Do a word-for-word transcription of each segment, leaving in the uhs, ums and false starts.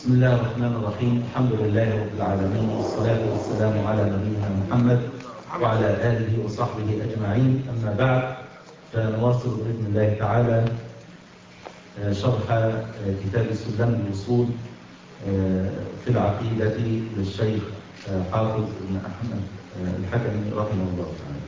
بسم الله الرحمن الرحيم. الحمد لله رب العالمين، والصلاة والسلام على نبينا محمد وعلى آله وصحبه أجمعين. أما بعد، فنواصل بإذن الله تعالى شرح كتاب سلم الوصول في العقيدة للشيخ حافظ بن أحمد الحكمي رحمه الله تعالى.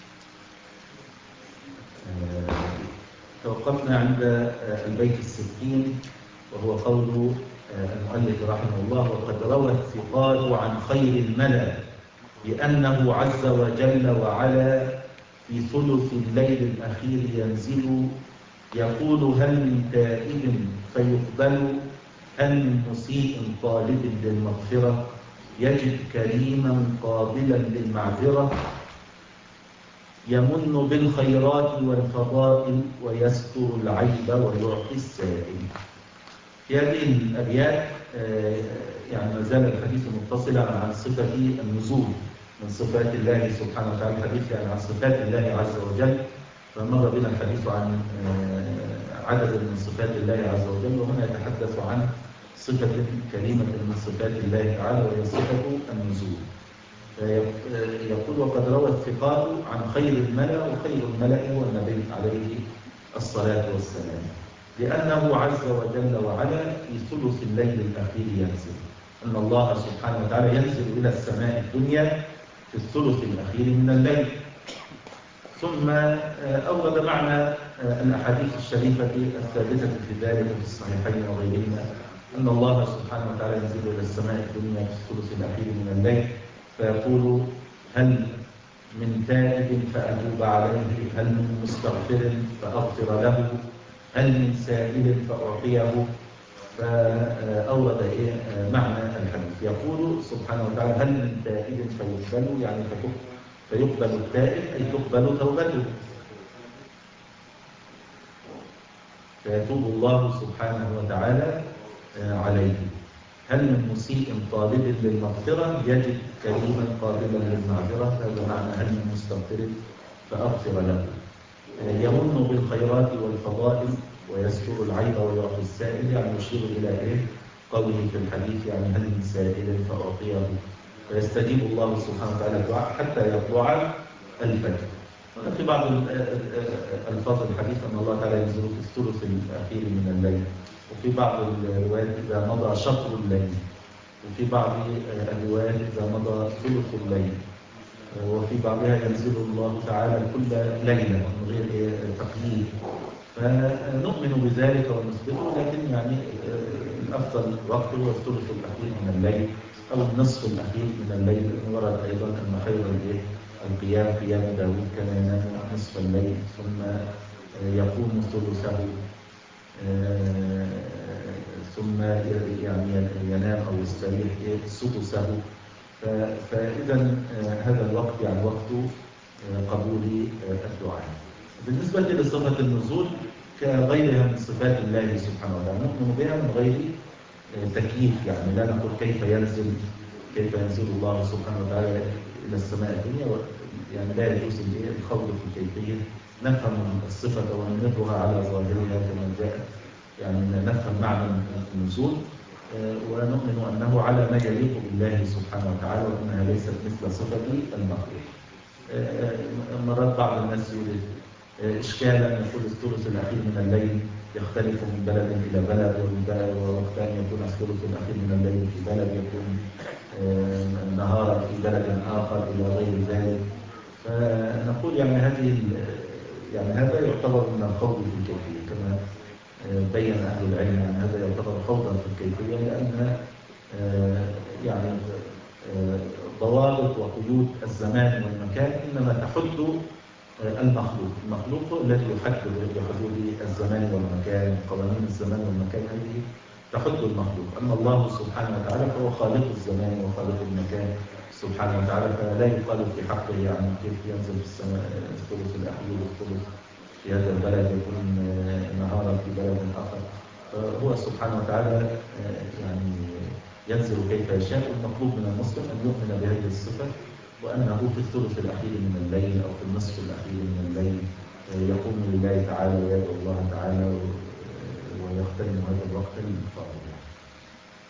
توقفنا عند البيت الستين، وهو قول المؤلف رحمه الله: وقد روى الثقات عن خير الملأ بأنه عز وجل وعلا في ثلث الليل الأخير ينزل يقول: هل من تائب فيقبل، هل من مسيء طالب للمغفرة، يجد كريما قابلا للمعذرة، يمن بالخيرات والفضائل ويستر العيب ويعطي السائل. في هذه الأبيات يعني ما زال الحديث متصلا عن صفة النزول من صفات الله سبحانه وتعالى، الحديث يعني عن صفات الله عز وجل، فمر بنا الحديث عن عدد من صفات الله عز وجل، وهنا يتحدث عن صفة كريمة من صفات الله تعالى وهي صفة النزول. يقول: وقد روى الثقات عن خير الملأ، وخير الملأ هو النبي عليه الصلاة والسلام، لأنه عز وجل وعلا في ثلث الليل الأخير ينزل، أن الله سبحانه وتعالى ينزل إلى السماء الدنيا في الثلث الأخير من الليل. ثم أورد معنى الأحاديث الشريفة الثابتة في ذلك في الصحيحين وغيرهما، أن الله سبحانه وتعالى ينزل إلى السماء الدنيا في الثلث الأخير من الليل فيقول: هل من تائب فأتوب عليه، هل من مستغفر فأغفر له، هل من سائل فأعطيه. فأورد إيه معنى الحديث؟ يقول سبحانه وتعالى: هل من تائب فيقبل، يعني فيقبل التائب أي تقبل توبته، فيتوب الله سبحانه وتعالى عليه. هل من مسيء طالب للمغفرة، يجد كريما قابلا للمعذرة، هذا معنى هل من مستغفر فأغفر له. يمن بالخيرات والفضائل ويستر العيب ويعطي السائل، يعني يشير إلى إيه؟ قوله في الحديث: يعني هل من سائل فأعطيه، فيستجيب الله سبحانه وتعالى الدعاء حتى يطلع الفجر. في بعض الفاظ الحديث أن الله تعالى ينزل في الثلث الأخير من الليل، وفي بعض الروايات إذا مضى شطر الليل، وفي بعض الروايات إذا مضى ثلث الليل، وفي بعضها ينزل الله تعالى كل ليلة من غير تقييد. فنؤمن بذلك ونثبته، لكن يعني الأفضل وقته هو الثلث الأخير من الليل أو النصف الأخير من الليل. ورد أيضا أن خير القيام قيام داود، كان ينام نصف الليل ثم يقوم ثلثه، ثم يعني ينام أو يستريح سدسه. فإذا هذا الوقت يعني وقت قبول الدعاء. بالنسبة لصفة النزول كغيرها من صفات الله سبحانه وتعالى نؤمن بها من غير تكييف، يعني لا نقول كيف ينزل كيف ينزل الله سبحانه وتعالى إلى السماء الدنيا، يعني لا يجوز الخوض في الكيفية. نفهم الصفة ونمرها على ظاهرها كما جاءت، يعني نفهم معنى النزول ونؤمن أنه على ما يليق بالله سبحانه وتعالى، وأنها ليست مثل صفة المخلوق. مرات بعض الناس يريد إشكالا يقول الثلث الأخير من الليل يختلف من بلد إلى بلد، ووقتان يكون الثلث الأخير من الليل في بلد، يكون نهارا في بلد آخر إلى غير ذلك. فنقول يعني هذه يعني هذا يعتبر من الخوض في الكيفية، كما بين أهل العلم أن هذا يعتبر خوضا في الكيفية، لأن يعني ضوابط وقيود الزمان والمكان إنما تحد المخلوق، المخلوق الذي يحدد بحدود الزمان والمكان، قوانين الزمان والمكان هذه تحد المخلوق. أما الله سبحانه وتعالى فهو خالق الزمان وخالق المكان سبحانه وتعالى، فلا يقال في حقه يعني كيف ينزل في السماء الثلث الأخير والثلث في هذا البلد يكون نهارا في بلد آخر. فهو سبحانه وتعالى يعني ينزل كيف يشاء. المطلوب من المسلم أن يؤمن بهذه الصفة، وأنه في الثلث الأخير من الليل أو في النصف الأخير من الليل يقوم لله تعالى ويدعو الله تعالى ويغتنم هذا الوقت الفاضل.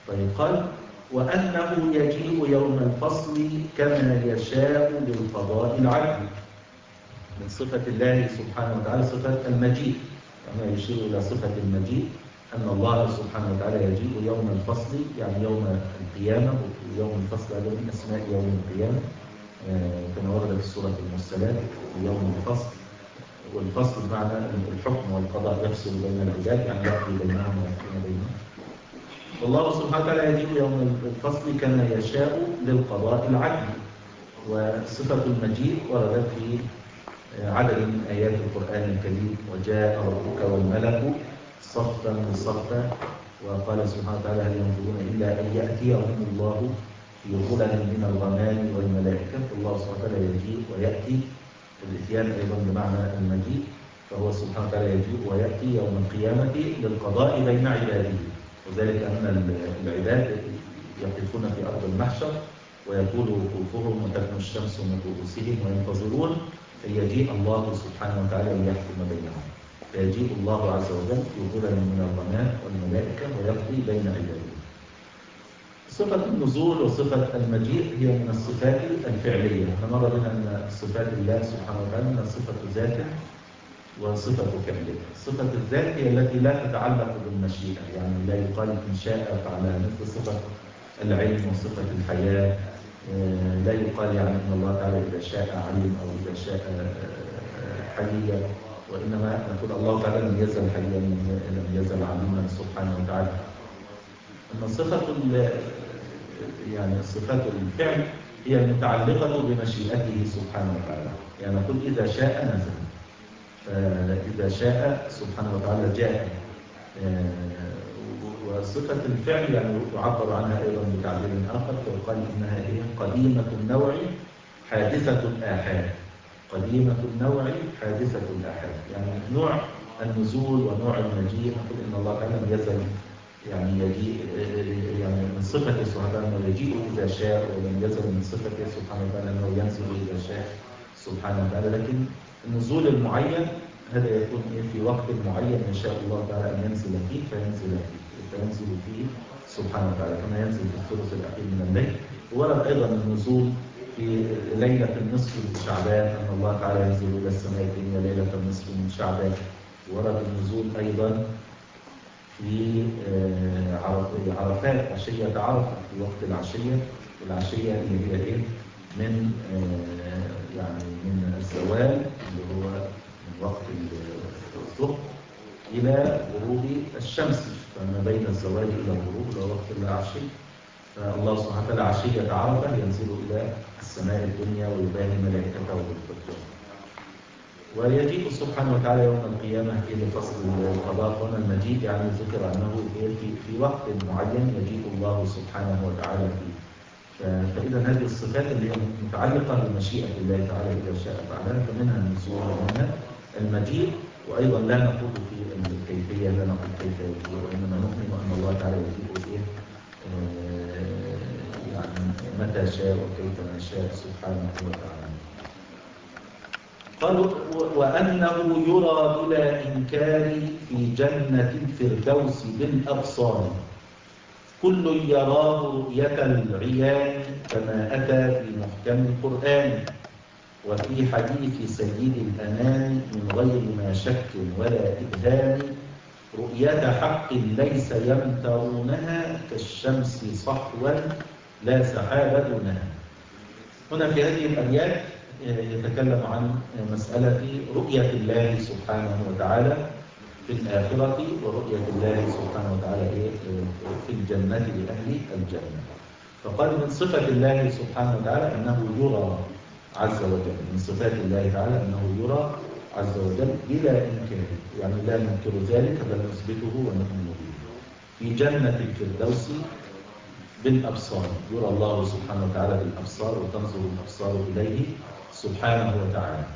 طيب قال وأنه يجيء يوم الفصل كما يشاء للقضاء العدل. من صفة الله سبحانه وتعالى صفة المجيء، كما يشير إلى صفة المجيء أن الله سبحانه وتعالى يجيء يوم الفصل، يعني يوم القيامة. ويوم الفصل هذا من أسماء يوم القيامة كما ورد في سورة المرسلات يوم الفصل. والفصل بمعنى الحكم والقضاء يفصل بين العباد، يعني يقضي بينهم ويحكم بينهم. والله سبحانه وتعالى يجيء يوم الفصل كما يشاء للقضاء العدل. وصفة المجيء وردت في عدد من آيات القرآن الكريم: وجاء ربك والملك صفا صفا. وقال سبحانه وتعالى: هل ينظرون إلا أن يأتيهم الله في ظلل من الغمام والملائكة. فالله سبحانه وتعالى يجيء ويأتي. الإتيان أيضا بمعنى المجيء، فهو سبحانه وتعالى يجيء ويأتي يوم القيامة للقضاء بين عباده. وذلك أن العباد يقفون في أرض المحشر ويطول وقوفهم وتدنو الشمس من رؤوسهم وينتظرون أن يجيء الله سبحانه وتعالى ليحكم بينهم. فيجيء الله عز وجل في ظلل من الغمام والملائكة ويقضي بين عباده. صفة النزول وصفة المجيء هي من الصفات الفعلية. مر بنا أن صفات الله سبحانه وتعالى من صفة ذاته وصفة فعله. صفة الذات هي التي لا تتعلق بالمشيئة، يعني لا يقال إن شاء فعلها، مثل صفة العلم وصفة الحياة. لا يقال يعني أن الله تعالى إذا شاء علم أو إذا شاء حيا، وإنما نقول الله تعالى لم يزل حيا لم يزل عليما سبحانه وتعالى. أما صفة يعني صفات الفعل هي المتعلقة بمشيئته سبحانه وتعالى. يعني نقول إذا شاء نزل، فإذا شاء سبحانه وتعالى جاء. وصفة الفعل يعني يعبر عنها أيضا بتعبير آخر، فيقال إنها هي قديمة النوع حادثة الآحاد. قديمة النوع حادثة الآحاد، يعني نوع النزول ونوع المجيء. نقول إن الله تعالى لم يزل يعني يجيء، يعني من صفته سبحانه وتعالى أنه يجيء إذا شاء، ولم يزل من صفته سبحانه وتعالى أنه ينزل إذا شاء سبحانه وتعالى. لكن النزول المعين هذا يكون في وقت معين يشاء الله تعالى أن ينزل فيه فينزل فيه فينزل فيه سبحانه وتعالى، كما ينزل في الثلث الأخير من الليل. ورد أيضا النزول في ليلة النصف من شعبان، أن الله تعالى ينزل إلى السماء الدنيا ليلة النصف من شعبان. ورد النزول أيضا في عرفات، عشية عرفة، في وقت العشية. والعشية اللي هي إيه؟ من يعني من الزوال اللي هو من وقت الظهر إلى غروب الشمس، فما بين الزوال إلى الغروب إلى وقت العشية. فالله سبحانه وتعالى عشية عرفة ينزل إلى السماء الدنيا ويباهي ملائكته بالقدر. ويجيء سبحانه وتعالى يوم القيامة إلى فصل القضاء. هنا المجيء يعني ذكر أنه في في وقت معين يجيء الله سبحانه وتعالى فيه. فإذا هذه الصفات اللي هي متعلقة بمشيئة الله تعالى إذا شاء فعلها، فمنها النزول ومنها المجيء. وأيضا لا نقول في الكيفية، لا نقول كيف يجيء، وإنما نؤمن أن الله تعالى يجيء إيه يعني متى شاء وكيف ما شاء سبحانه وتعالى. قالوا وأنه يرى بلا إنكار في جنة الفردوس بالأبصار، كل يراه رؤية العيان كما أتى في محكم القرآن، وفي حديث سيد الأنام من غير ما شك ولا إبهام، رؤية حق ليس يمترونها كالشمس صحوا لا سحاب دونها. هنا في هذه الأبيات يتكلم عن مسألة رؤية الله سبحانه وتعالى في الآخرة، ورؤية الله سبحانه وتعالى في الجنة لأهل الجنة. فقال من صفة الله سبحانه وتعالى أنه يرى عز وجل، من صفات الله تعالى أنه يرى عز وجل بلا إنكار، يعني لا ننكر ذلك بل نثبته ونؤمن به. في جنة الفردوس بالأبصار، يرى الله سبحانه وتعالى بالأبصار وتنظر الأبصار إليه سبحانه وتعالى.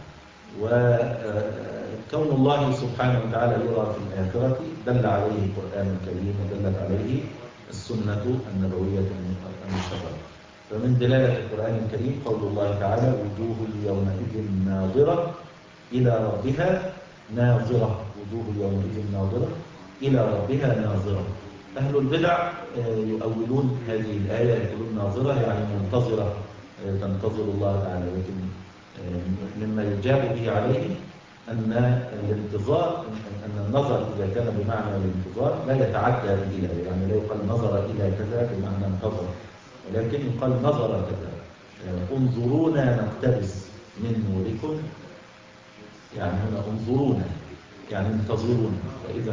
وكون الله سبحانه وتعالى يرى في الآخرة دل عليه القرآن الكريم ودلت عليه السنة النبوية المشرفة. فمن دلالة القرآن الكريم قول الله تعالى وجوه يومئذ ناظرة إلى ربها ناظرة، وجوه يومئذ ناظرة إلى ربها ناظرة. أهل البدع يؤولون هذه الآية يقولون ناظرة يعني منتظرة تنتظر الله تعالى، لكن مما يجاب به عليه أن الانتظار أن النظر إذا كان بمعنى الانتظار لا يتعدى إلى، يعني لا يقال نظر إلى كذا بمعنى انتظر، ولكن يقال نظر كذا. انظرونا نقتبس من نوركم، يعني هنا انظرونا يعني انتظرونا. فإذا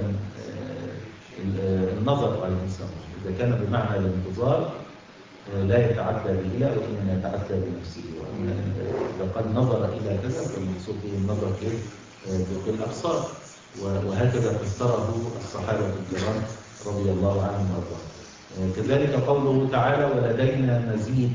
النظر على الإنسان إذا كان بمعنى الانتظار لا يتعدى بإلى وإنما يتعدى بنفسه، إذا قال نظر إلى كذا فالمقصود به النظر بالأبصار، وهكذا فسره الصحابة الكرام رضي الله عنهم وارضاهم. كذلك قوله تعالى ولدينا مزيد،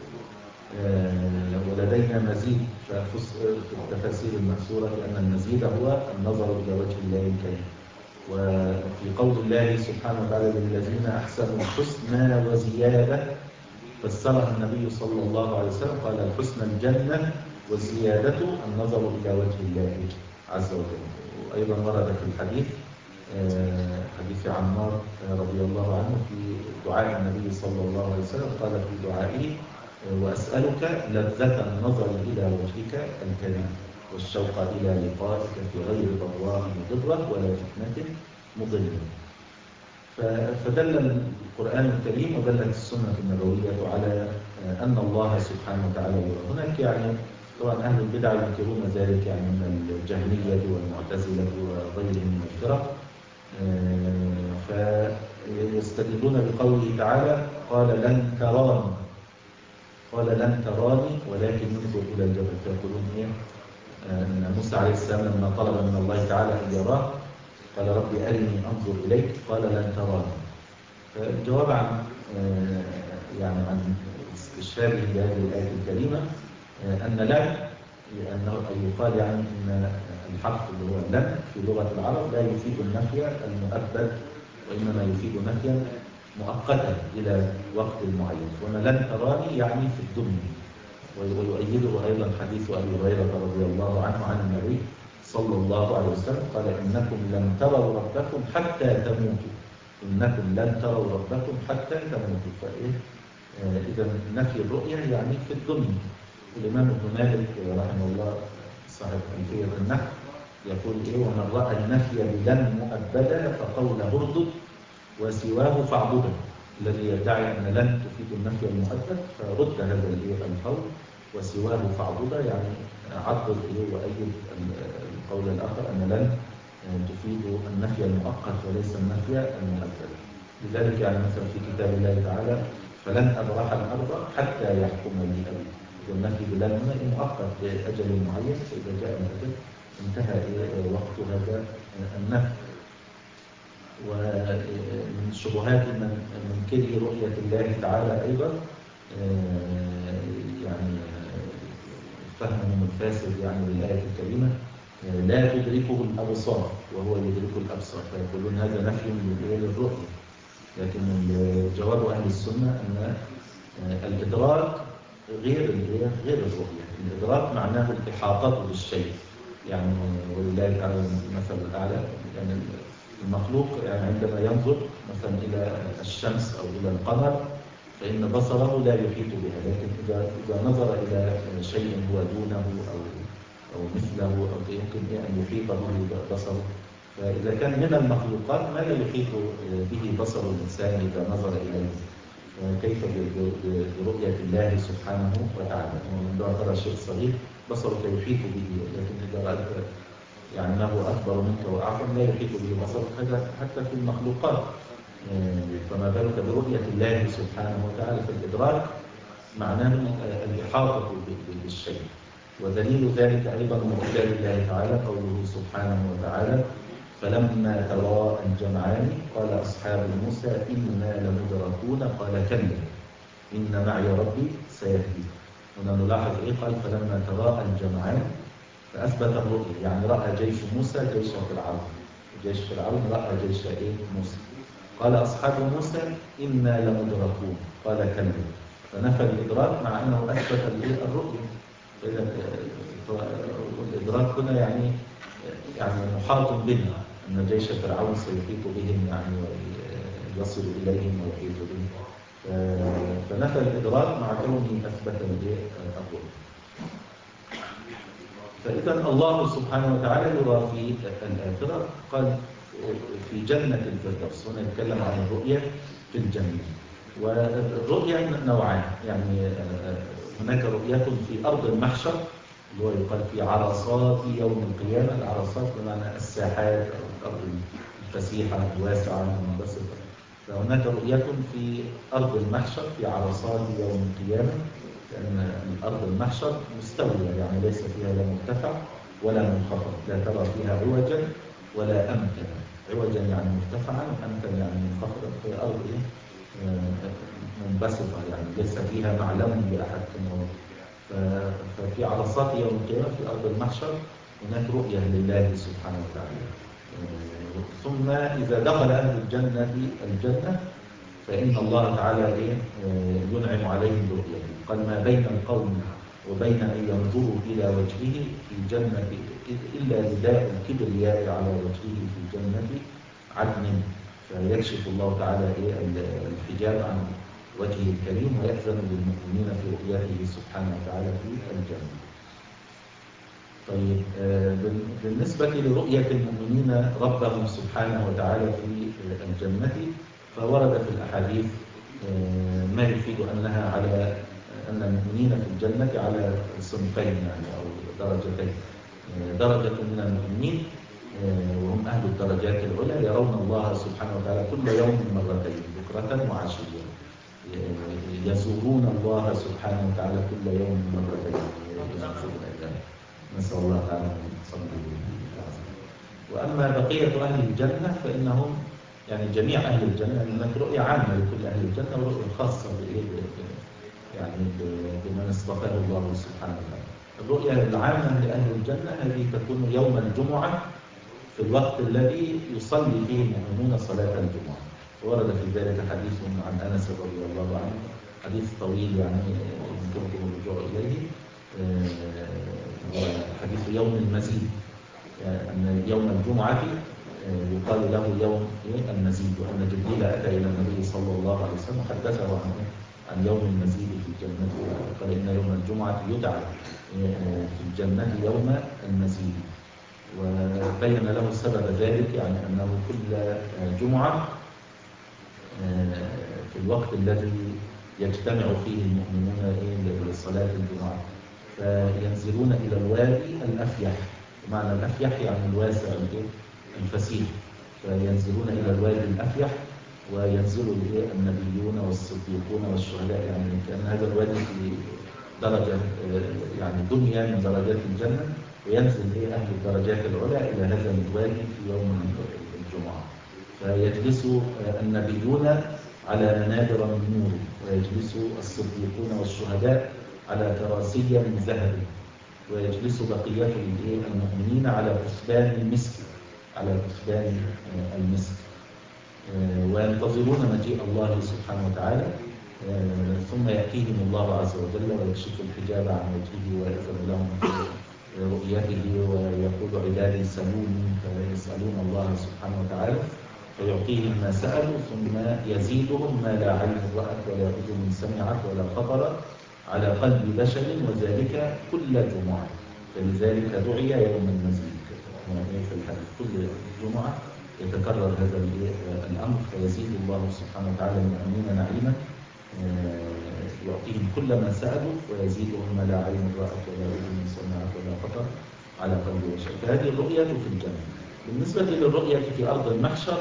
ولدينا مزيد في التفاسير المأثورة لأن المزيد هو النظر إلى وجه الله الكريم. وفي قول الله سبحانه وتعالى للذين أحسنوا الحسنى وزيادة فسرها النبي صلى الله عليه وسلم قال الحسنى الجنة والزيادة النظر إلى وجه الله عز وجل. وأيضا ورد في الحديث حديث عمار رضي الله عنه في دعاء النبي صلى الله عليه وسلم قال في دعائه وأسألك لذة النظر إلى وجهك الكريم والشوق إلى لقائك في غير ضراء مضرة ولا فتنة مضلة. فدل القرآن الكريم ودلت السنة النبوية على أن الله سبحانه وتعالى يرى. هناك يعني طبعا أهل البدع ينكرون ذلك، يعني من الجهمية والمعتزلة وغيرهم من الفرق، فيستدلون بقوله تعالى قال لن تراني، قال لن تراني ولكن انظر إلى الجبل. فيقولون إيه؟ أن موسى عليه السلام لما طلب من الله تعالى أن يراه قال ربي أرني أنظر إليك قال لن تراني. فالجواب عن يعني عن استشهاده بهذه الآية الكريمة أن لن لأنه يقال يعني أن الحرف اللي هو لن في لغة العرب لا يفيد النفي المؤبد وإنما يفيد نفيا مؤقتا إلى وقت معين. وأن لن تراني يعني في الدنيا. ويؤيده أيضا حديث أبي هريرة رضي الله عنه عن النبي صلى الله عليه وسلم قال إنكم لن تروا ربكم حتى تموتوا، إنكم لن تروا ربكم حتى تموتوا. فإيه آه إذا نفي الرؤية يعني في الدنيا. الإمام ابن مالك رحمه الله صاحب ألفية النحو يقول إيه ومن رأى النفي بلن مؤبدا فقول هردد وسواه فاعبده. الذي يدعي أن لن تفيد النفي المؤبد فرد هذا القول وسواه فاعبده، يعني عضد وأيد القول الآخر أن لن تفيد النفي المؤقت وليس النفي المؤبد. لذلك يعني مثلا في كتاب الله تعالى فلن أبرح الأرض حتى يحكم لي أبي. والنفي بلن هنا مؤقت لأجل معين، فإذا جاء الأجل انتهى وقت هذا النفي. ومن شبهات من منكره رؤية الله تعالى أيضا يعني فهمهم الفاسد يعني للآية الكريمة لا تدركه الأبصار وهو يدرك الأبصار، فيقولون هذا نفي للرؤية. لكن جواب أهل السنة أن الإدراك غير غير الرؤية. الإدراك معناه الإحاطة بالشيء، يعني ولله تعالى المثل الأعلى. يعني المخلوق يعني عندما ينظر مثلا إلى الشمس أو إلى القمر فإن بصره لا يحيط بها، لكن إذا إذا نظر إلى شيء هو دونه أو أو مثله أو يمكن أن يحيط به بصره. فإذا كان من المخلوقات ما لا يحيط به بصر الإنسان إذا نظر إليه، كيف برؤية الله سبحانه وتعالى؟ عندما ترى شيء صغير بصرك يحيط به، لكن إذا رأيت يعني ما هو أكبر منك وأعظم لا يحيط به بصرك، هذا حتى في المخلوقات. فما بالك برؤية الله سبحانه وتعالى؟ في الإدراك معناه الإحاطة بالشيء. ودليل ذلك أيضا من كتاب الله تعالى قوله سبحانه وتعالى فلما تراءى الجمعان قال أصحاب موسى إنا لمدركون قال كلا إن معي ربي سيهدين. هنا نلاحظ إيه؟ قال فلما تراءى الجمعان فأثبت الرؤية، يعني رأى جيش موسى جيش فرعون، جيش فرعون رأى جيش إيه؟ موسى. قال أصحاب موسى إنا لمدركون قال كلا، فنفى الإدراك مع أنه أثبت الرؤية. الإدراك هنا يعني يعني محاط بنا أن جيش فرعون سيحيط بهم يعني يصل إليهم ويحيط بهم. فنفى الإدراك مع كونه أثبت الرؤية. فإذا الله سبحانه وتعالى يرى في الآخرة، قال في جنة الفردوس. هنا يتكلم عن الرؤية في الجنة. والرؤية نوعان، يعني هناك رؤية في أرض المحشر اللي هو يقال في عرصات يوم القيامة. العرصات بمعنى الساحات أو الأرض الفسيحة الواسعة المنبسطة. فهناك رؤية في أرض المحشر في عرصات يوم القيامة، لأن الأرض المحشر مستوية، يعني ليس فيها لا مرتفع ولا منخفض، لا ترى فيها عوجا ولا أمتا. عوجا يعني مرتفعا، وأمتا يعني منخفضا. في أرض منبسطة، يعني ليس فيها معلم لأحد كما. ففي عرصات يوم القيامة في أرض المحشر هناك رؤية لله سبحانه وتعالى. ثم إذا دخل أهل الجنة الجنة فإن الله تعالى ينعم عليهم برؤيته. قال ما بين القوم وبين أن ينظروا إلى وجهه في جنة إلا رداء الكبرياء على وجهه في جنة عدن، فيكشف الله تعالى الحجاب عن وجهه الكريم ويأذن للمؤمنين في رؤيته سبحانه وتعالى في الجنة. طيب، بالنسبة لرؤية المؤمنين ربهم سبحانه وتعالى في الجنة، فورد في الأحاديث ما يفيد أنها على أن المؤمنين في الجنة على صنفين، يعني أو درجتين. درجة من المؤمنين وهم أهل الدرجات العلى يرون الله سبحانه وتعالى كل يوم مرتين، بكرة وعشية. يزورون الله سبحانه وتعالى كل يوم مرتين. نسأل الله تعالى أن يصلي. وأما بقية أهل الجنة فإنهم يعني جميع أهل الجنة، هناك رؤية عامة لكل أهل الجنة ورؤية خاصة يعني بمن اصطفاه الله سبحانه وتعالى. الرؤية العامة لأهل الجنة هذه تكون يوم الجمعة في الوقت الذي يصلي فيه المؤمنون صلاة الجمعة. ورد في ذلك حديث عن أنس رضي الله عنه، حديث طويل يعني يمكنكم الرجوع إليه، حديث يوم المزيد، أن يوم الجمعة يقال له يوم المزيد، وأن جبريل أتى إلى النبي صلى الله عليه وسلم وحدثه عن عن يوم المزيد في الجنة، قال إن يوم الجمعة يدعى في الجنة يوم المزيد. وبين له سبب ذلك، يعني أنه كل جمعة في الوقت الذي يجتمع فيه المؤمنون لصلاة الجمعة فينزلون إلى الوادي الأفيح. معنى الأفيح يعني الواسع الفسيح، فينزلون إلى الوادي الأفيح وينزل النبيون والصديقون والشهداء، يعني كأن هذا الوادي في درجة يعني دنيا من درجات الجنة، وينزل أهل الدرجات العلى إلى هذا الوادي في يوم الجمعة. فيجلس النبيون على منابر من نور، ويجلس الصديقون والشهداء على كراسي من ذهب، ويجلس بقية المؤمنين على كثبان المسك على كثبان المسك وينتظرون مجيء الله سبحانه وتعالى. ثم يأتيهم الله عز وجل ويكشف الحجاب عن وجهه ويأذن لهم رؤيته ويقول عبادي سلوني، فيسألون الله سبحانه وتعالى فيعطيهم ما سألوا، ثم يزيدهم ما لا عين رأت ولا أذن سمعت ولا خطر على قلب بشر، وذلك كل جمعة. فلذلك دعي يوم المزيد في الحديث، كل جمعة يتكرر هذا الأمر، فيزيد الله سبحانه وتعالى المؤمنين نعيما يعطيهم كل ما سألوا، ويزيدهم ما لا عين رأت ولا أذن سمعت ولا خطر على قلب بشر. فهذه الرؤية في الجنة. بالنسبة للرؤية في أرض المحشر،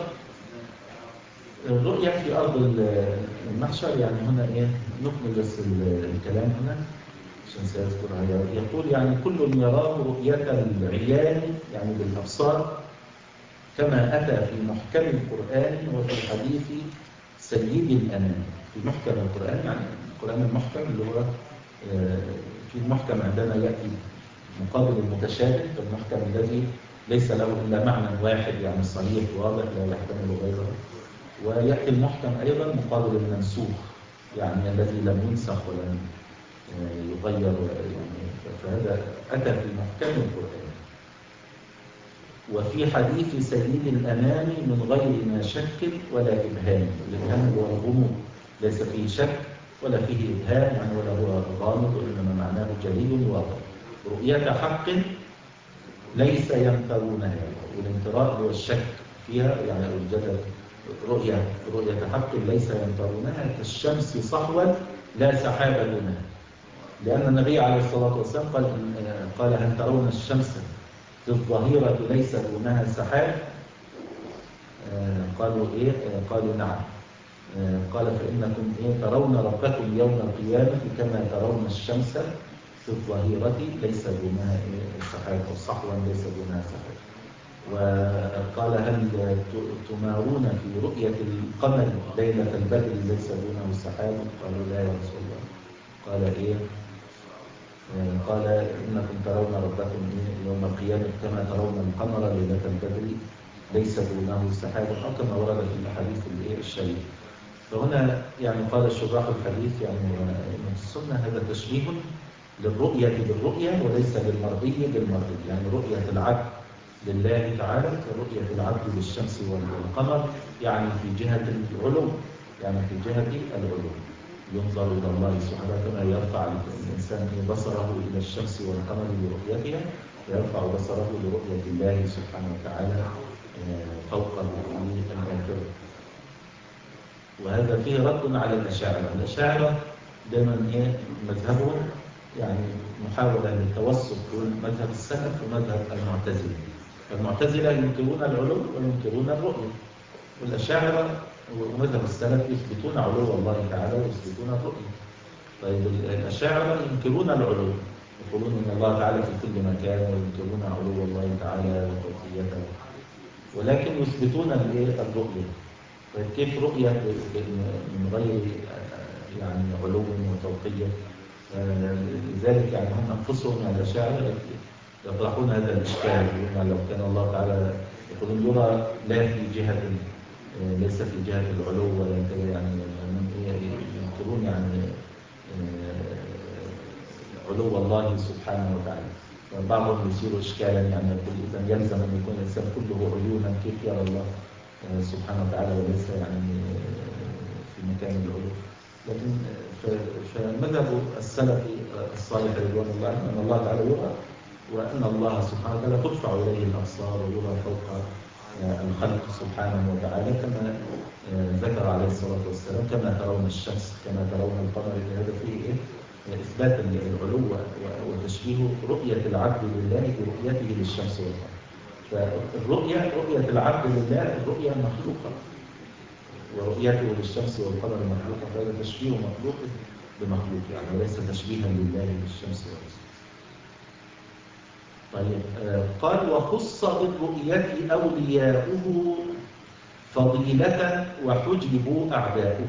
الرؤية في أرض المحشر يعني هنا إيه نكمل بس الكلام هنا عشان سيذكرها. يقول يعني كل يراه رؤية العيان يعني بالأبصار، كما أتى في محكم القرآن وفي حديث سيد الأنام. في محكم القرآن يعني القرآن المحكم اللي هو في المحكم عندنا يأتي مقابل المتشابه، المحكم الذي ليس له إلا معنى واحد يعني صريح واضح لا يحتمل غيره، ويأتي المحكم أيضا مقابل المنسوخ يعني الذي لم ينسخ ولم يغير يعني. فهذا أتى في محكم القرآن. وفي حديث سيد الأنام من غير ما شك ولا إبهام. الإبهام هو الغموض، ليس فيه شك ولا فيه إبهام، يعني ولا هو غامض، وإنما معناه جلي واضح. رؤية حق ليس يمترونها، والامتراء هو الشك فيها، يعني الجدل. رؤية رؤية حق ليس يمترونها كالشمس صحوا لا سحاب دونها، لأن النبي عليه الصلاة والسلام قال قال هل ترون الشمس في الظهيرة ليس دونها سحاب؟ آه قالوا إيه؟ آه قالوا نعم. آه قال فإنكم إيه ترون ربكم يوم القيامة كما ترون الشمس في الظهيرة ليس دونها إيه سحاب، أو صحوا ليس دونها سحاب. وقال هل تمارون في رؤية القمر ليلة البدر ليس دونه سحاب؟ قالوا لا يا رسول الله. قال إيه؟ قال إنكم ترون ربكم يوم القيامة كما ترون القمر ليلة البدر ليس دونه سحاب، أو كما ورد في الحديث الشريف. فهنا يعني قال شراح الحديث يعني من السنة هذا تشبيه للرؤية بالرؤية وليس للمرئي بالمرئي، يعني رؤية العبد لله تعالى كرؤية العبد للشمس والقمر، يعني في جهة العلو، يعني في جهة العلو ينظر إلى الله سبحانه كما يرفع الإنسان بصره إلى الشمس والقمر لرؤيتها، ويرفع بصره لرؤية الله سبحانه وتعالى فوق الآخرة. وهذا فيه رد على الأشاعرة. الأشاعرة دائما إيه مذهبهم يعني محاولة للتوسط بين مذهب السلف ومذهب المعتزلة. المعتزلة ينكرون العلو وينكرون الرؤية، والأشاعرة ومذهب السلف يثبتون علو الله تعالى ويثبتون الرؤية. طيب الأشاعرة ينكرون العلو، يقولون إن الله تعالى في كل مكان، وينكرون علو الله تعالى وكيفيته، ولكن يثبتون الرؤية. طيب كيف رؤية من غير يعني علو وفوقية؟ لذلك يعني هم أنفسهم يعني الأشاعرة يطرحون هذا الإشكال، يقولون لو كان الله تعالى يقولون يرى لا في جهة ليس في جهة العلو ولا كذا، يعني ينكرون يعني علو الله سبحانه وتعالى. بعضهم يصير إشكالا، يعني يقول إذا يلزم أن يكون الإنسان كله عيونا، كيف يرى الله سبحانه وتعالى وليس يعني في مكان العلو؟ لكن فمذهب السلف الصالح رضوان الله عنه أن الله تعالى يرى، وأن الله سبحانه وتعالى ترفع إليه الأبصار ويرى فوق الخلق سبحانه وتعالى، كما ذكر عليه الصلاة والسلام كما ترون الشمس كما ترون القمر. هذا فيه إيه؟ إثبات العلو وتشبيه رؤية العبد لله برؤيته للشمس والقمر. فالرؤية رؤية العبد لله رؤية مخلوقة، ورؤيته للشمس والقمر مخلوقة، فهذا تشبيه مخلوق بمخلوق، يعني وليس تشبيها لله للشمس والقمر. طيب آه قال وخص بالرؤية أولياؤه فضيلة وحجبوا أعداؤه.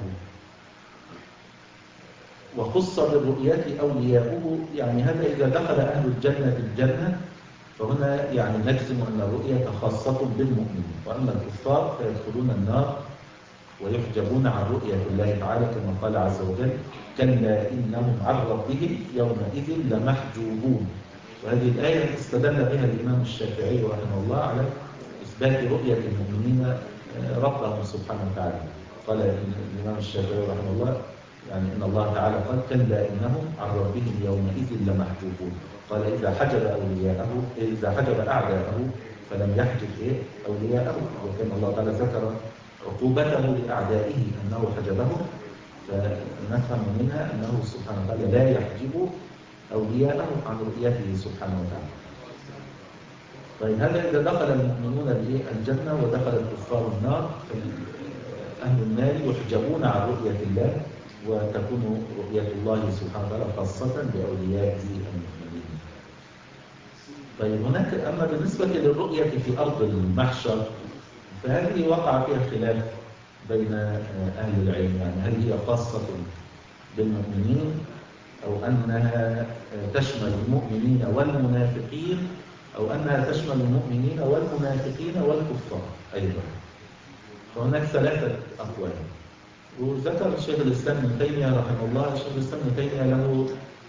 وخص بالرؤية أولياؤه، يعني هذا إذا دخل أهل الجنة الجنة، فهنا يعني نجزم أن الرؤية خاصة بالمؤمنين، وأما الكفار فيدخلون النار ويحجبون عن رؤية الله تعالى، كما قال عز وجل كلا إنهم عن ربهم يومئذ لمحجوبون. وهذه الآية استدل بها الإمام الشافعي رحمه الله على إثبات رؤية المؤمنين ربهم سبحانه وتعالى. قال الإمام الشافعي رحمه الله يعني إن الله تعالى قال كلا إنهم عن ربهم يومئذ لمحجوبون. قال إذا حجب أولياءه إذا حجب أعداءه فلم يحجب إيه أولياءه، وكان الله تعالى ذكر عقوبته لأعدائه أنه حجبهم، فنفهم منها أنه سبحانه وتعالى لا يحجب أولياءه عن رؤيته سبحانه وتعالى. طيب هذا إذا دخل المؤمنون الجنة ودخل الكفار النار، أهل النار يحجبون عن رؤية الله، وتكون رؤية الله سبحانه وتعالى خاصة بأوليائه المؤمنين. طيب هناك أما بالنسبة للرؤية في أرض المحشر، فهذه وقع فيها خلاف بين أهل العلم، يعني هل هي خاصة بالمؤمنين أو أنها تشمل المؤمنين والمنافقين، أو أنها تشمل المؤمنين والمنافقين والكفار أيضا. فهناك ثلاثة أقوال. وذكر الشيخ الإسلام ابن تيمية رحمه الله، الشيخ الإسلام ابن تيمية له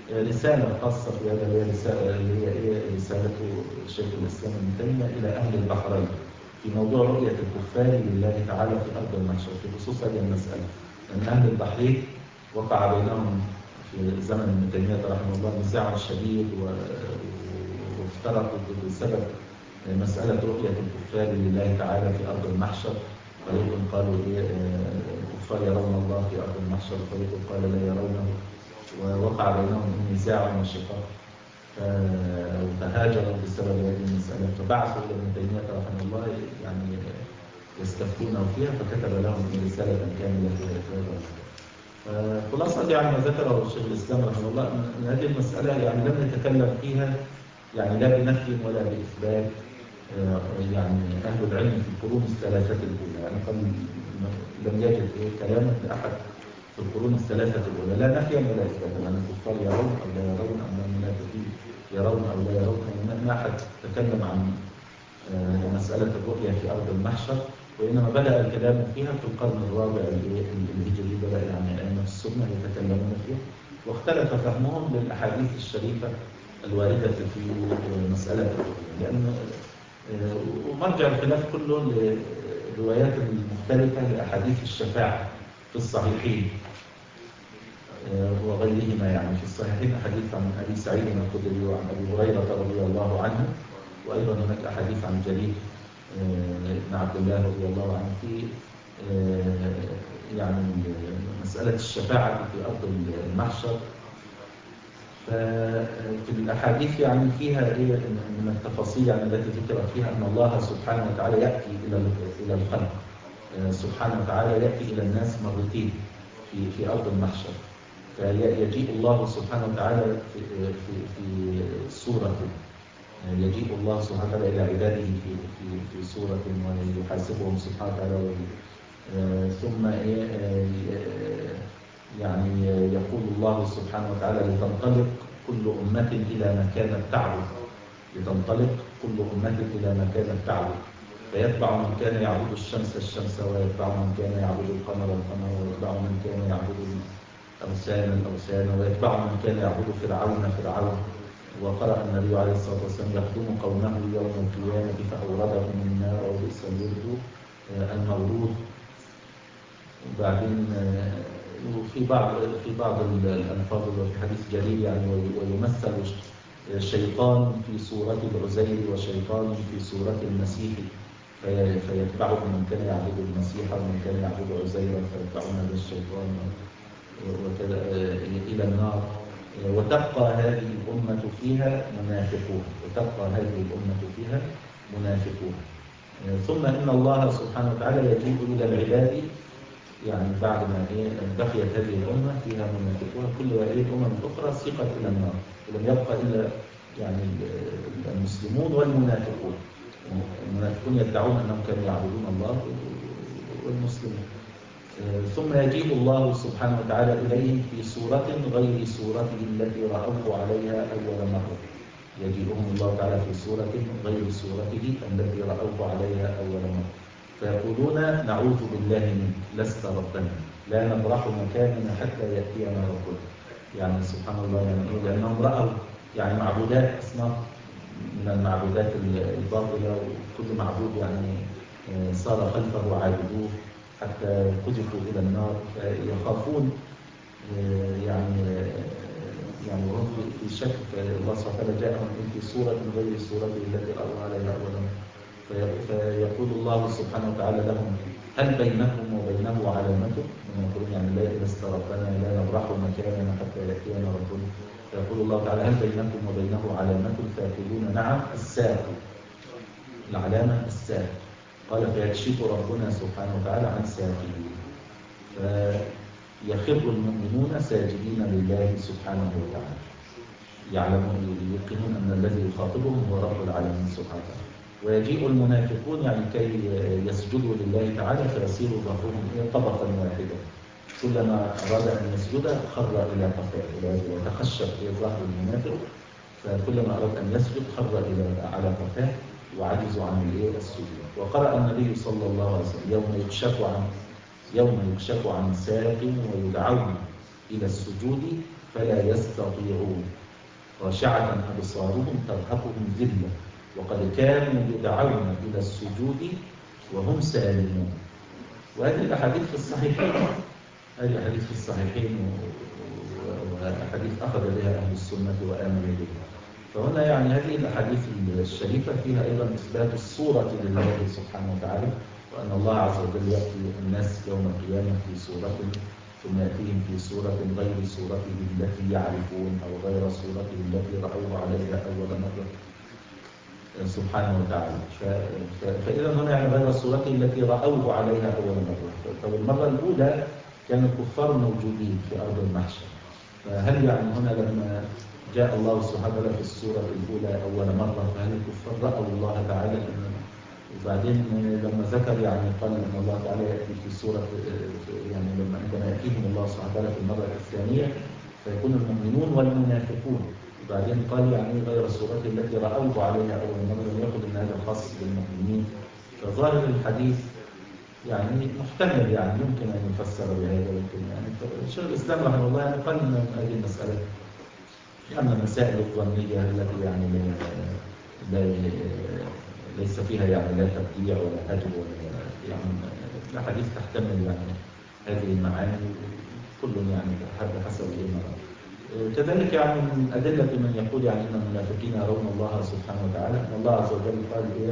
رسالة خاصة في هذا، اللي هي رسالة اللي هي إيه رسالته شيخ الإسلام ابن تيمية إلى أهل البحرين في موضوع رؤية الكفار لله تعالى في أرض المحشر في خصوص هذه المسألة. لأن أهل البحرين وقع بينهم في زمن ابن تيمية رحمه الله نزاع شديد وافترقوا بسبب مسألة رؤية الكفار لله تعالى في أرض المحشر. فريق قالوا إيه الكفار يرون الله في أرض المحشر، وفريق قال لا يرونه، ووقع بينهم نزاع وشقاق فهاجروا بسبب هذه المسألة. فبعثوا إلى ابن تيمية رحمه الله يعني يستفتونه فيها، فكتب لهم رسالة كاملة في هذا. خلاصة يعني ما ذكره الشيخ الإسلام رحمه الله أن هذه المسألة يعني لم يتكلم فيها يعني لا بنفي ولا بإثبات. يعني أهل العلم في القرون الثلاثة الأولى يعني قد لم يجد كلاما لأحد في القرون الثلاثة الأولى لا نفيا ولا إثباتا، أن الكفار يرون أو لا يرون، أن المنافقين يرون أو لا يرون. ما أحد تكلم عن مسألة الرؤية في أرض المحشر، وإنما بدأ الكلام فيها في القرن الرابع الهجري. بدأ يعني أئمة السنة يتكلمون فيها، واختلف فهمهم للأحاديث الشريفة الواردة في مسألة الرؤية، لأن ومرجع الخلاف كله للروايات المختلفة لأحاديث الشفاعة في الصحيحين وغيرهما. يعني في الصحيحين أحاديث عن أبي سعيد الخدري وعن أبي هريرة رضي الله عنه، وأيضا هناك أحاديث عن جرير بن عبد الله رضي الله عنه في يعني مسألة الشفاعة في أرض المحشر. ففي الأحاديث يعني فيها إيه من التفاصيل يعني التي ذكرت فيها أن الله سبحانه وتعالى يأتي إلى إلى الخلق سبحانه وتعالى، يأتي إلى الناس مرتين في في أرض المحشر. فيجيء الله سبحانه وتعالى في في في صورة، يجيء الله سبحانه وتعالى إلى عباده في في في صورة ويحاسبهم سبحانه وتعالى. ثم يعني يقول الله سبحانه وتعالى لتنطلق كل أمة إلى ما كانت تعبد، لتنطلق كل أمة إلى ما كانت تعبد، فيتبع من كان يعبد الشمس الشمس، ويتبع من كان يعبد القمر القمر، ويتبع من كان يعبد الأوثان الأوثان، ويتبع من كان يعبد فرعون فرعون. وقرأ النبي عليه الصلاة والسلام يخدم قومه يوم القيامة فأوردهم النار وبئس الورد المورود. وبعدين وفي بعض في بعض الألفاظ وفي حديث جليل يعني ويمثل شيطان في صورة العزير وشيطان في صورة المسيح، فيتبعه من كان يعبد المسيح ومن كان يعبد عزيرا فيتبعون هذا الشيطان وكذا إلى النار. وتبقى هذه الأمة فيها منافقون، وتبقى هذه الأمة فيها منافقون. ثم إن الله سبحانه وتعالى يجيء إلى العباد يعني بعد ما بقيت هذه الأمة فيها منافقون، كل هذه الأمم الأخرى سيقت إلى النار، ولم يبقى إلا يعني المسلمون والمنافقون. المنافقون يدعون أنهم كانوا يعبدون الله والمسلمون. ثم يجيء الله سبحانه وتعالى إليهم في صورة غير صورته التي رأوه عليها أول مرة. يجيئهم الله تعالى في صورة غير صورته التي رأوه عليها أول مرة، فيقولون نعوذ بالله منك لست ربنا، لا نبرح مكاننا حتى يأتينا ربنا. يعني سبحان الله، يعني لأنهم رأوا يعني معبودات أصناف من المعبودات الباطلة، وكل معبود يعني صار خلفه عابدوه حتى قذفوا إلى النار. فيخافون يعني يعني وهم في شك. الله سبحانه وتعالى جاءهم في صورة غير صورته التي رأوا عليها أولا. فيقول الله سبحانه وتعالى لهم هل بينكم وبينه علامة؟ يقولون يعني لا لست ربنا، لا نبرح مكاننا حتى يأتينا ربنا. فيقول الله تعالى هل بينكم وبينه علامة؟ فيقولون نعم الساق، العلامة الساق. قال فيكشف ربنا سبحانه وتعالى عن ساقه، فيخر المؤمنون ساجدين لله سبحانه وتعالى، يعلمون يوقنون أن الذي يخاطبهم هو رب العالمين سبحانه وتعالى. ويجيء المنافقون يعني كي يسجدوا لله تعالى فيصير ظهرهم طبقا واحدا، كلما أراد أن يسجد خر إلى قفاه وتخشب في ظهر المنافق، فكلما أراد أن يسجد خر إلى على قفاه وعجزوا عن السجود. وقرأ النبي صلى الله عليه وسلم يوم يكشف عن يوم يكشف عن ساق ويدعون إلى السجود فلا يستطيعون خاشعة أبصارهم ترهقهم ذلة وقد كانوا يدعون إلى السجود وهم سالمون. وهذه الأحاديث في الصحيحين، هذه الأحاديث في الصحيحين وأحاديث أخذ بها أهل السنة وآمن بها. فهنا يعني هذه الأحاديث الشريفة فيها أيضا إثبات الصورة لله سبحانه وتعالى، وأن الله عز وجل يأتي الناس يوم القيامة في صورة ثم يأتيهم في صورة غير صورته التي يعرفون أو غير صورته التي رأوه عليها أول مرة سبحانه وتعالى. فإذا هنا يعني غير صورته التي رأوه عليها أول مرة. فالمرة الأولى كان الكفار موجودين في أرض المحشر، فهل يعني هنا لما جاء الله سبحانه وتعالى في الصورة الأولى أول مرة فهل الكفار رأوا الله تعالى؟ وبعدين لما ذكر يعني قال أن الله تعالى يأتي في صورة، يعني لما عندما يأتيهم الله سبحانه وتعالى في المرة الثانية فيكون المؤمنون والمنافقون، وبعدين قال يعني غير صورته التي رأوه عليها أول مرة، يأخذ أن هذا خاص بالمؤمنين. فظاهر الحديث يعني محتمل، يعني يمكن أن يفسر بهذا، يمكن يعني شيخ الإسلام رحمه الله يعني قال من هذه المسألة يعني المسائل الظنية التي يعني لا ليس فيها يعني لا تبديع ولا هجر ولا يعني الأحاديث تحتمل يعني هذه المعاني، كل يعني حسب الإمارة. كذلك يعني من أدلة من يقول يعني أن المنافقين يرون الله سبحانه وتعالى أن الله عز وجل قال إيه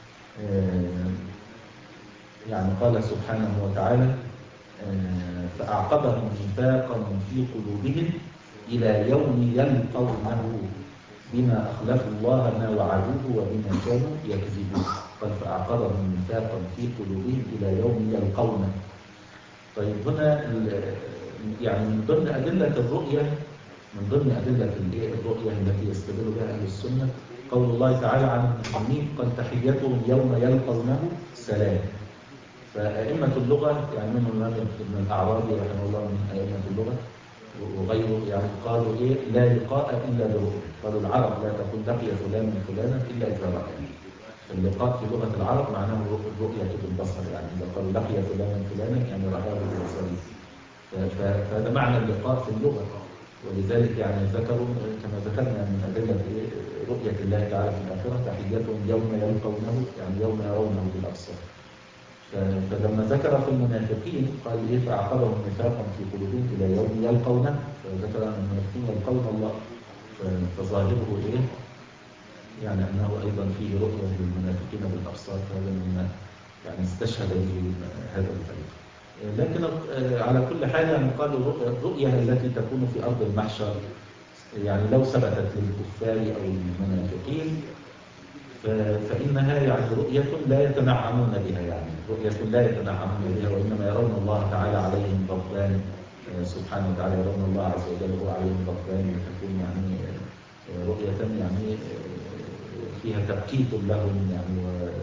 يعني قال سبحانه وتعالى فأعقبهم نفاقا في قلوبهم إلى يوم يلقونه بما أخلفوا الله ما وعدوه وبما كانوا يكذبون. قال فأعقبهم نفاقا في قلوبهم إلى يوم يلقونه. طيب هنا يعني من ضمن أدلة الرؤية، من ضمن أدلة الرؤية التي يستدل بها أهل السنة قول الله تعالى عن المؤمنين قال تحيتهم يوم يلقونه سلام. فأئمة اللغة يعني منهم الإمام ابن الأعرابي رحمه الله من أئمة اللغة وغيره يعني قالوا إيه لا لقاء إلا برؤية. قالوا العرب لا تقول لقي فلان فلانا إلا إذا رأى. اللقاء في لغة العرب معناه الرؤية بالبصر، يعني إذا قالوا لقي فلان فلانا يعني رآه ببصره. فهذا معنى اللقاء في اللغة، ولذلك يعني ذكروا كما ذكرنا من أدلة رؤية الله تعالى في الآخرة تحيتهم يوم يلقونه يعني يوم يرونه بالأبصار. فلما ذكر في المنافقين قال إيه فأعقبهم نفاقا في قلوبهم إلى يوم يلقونه، فذكر أن المنافقين يلقون الله، فظاهره إيه يعني أنه أيضا فيه رؤية للمنافقين بالأبصار، فهذا مما يعني استشهد به هذا الفريق. لكن على كل حال يعني قالوا الرؤية التي تكون في أرض المحشر يعني لو ثبتت للكفار أو المنافقين فإنها يعني رؤية لا يتنعمون بها، يعني رؤية لا يتنعمون بها، وإنما يرون الله تعالى عليهم غضبان سبحانه وتعالى، يرون الله عز وجل هو عليهم غضبان، وتكون يعني رؤية يعني فيها تبكيت لهم يعني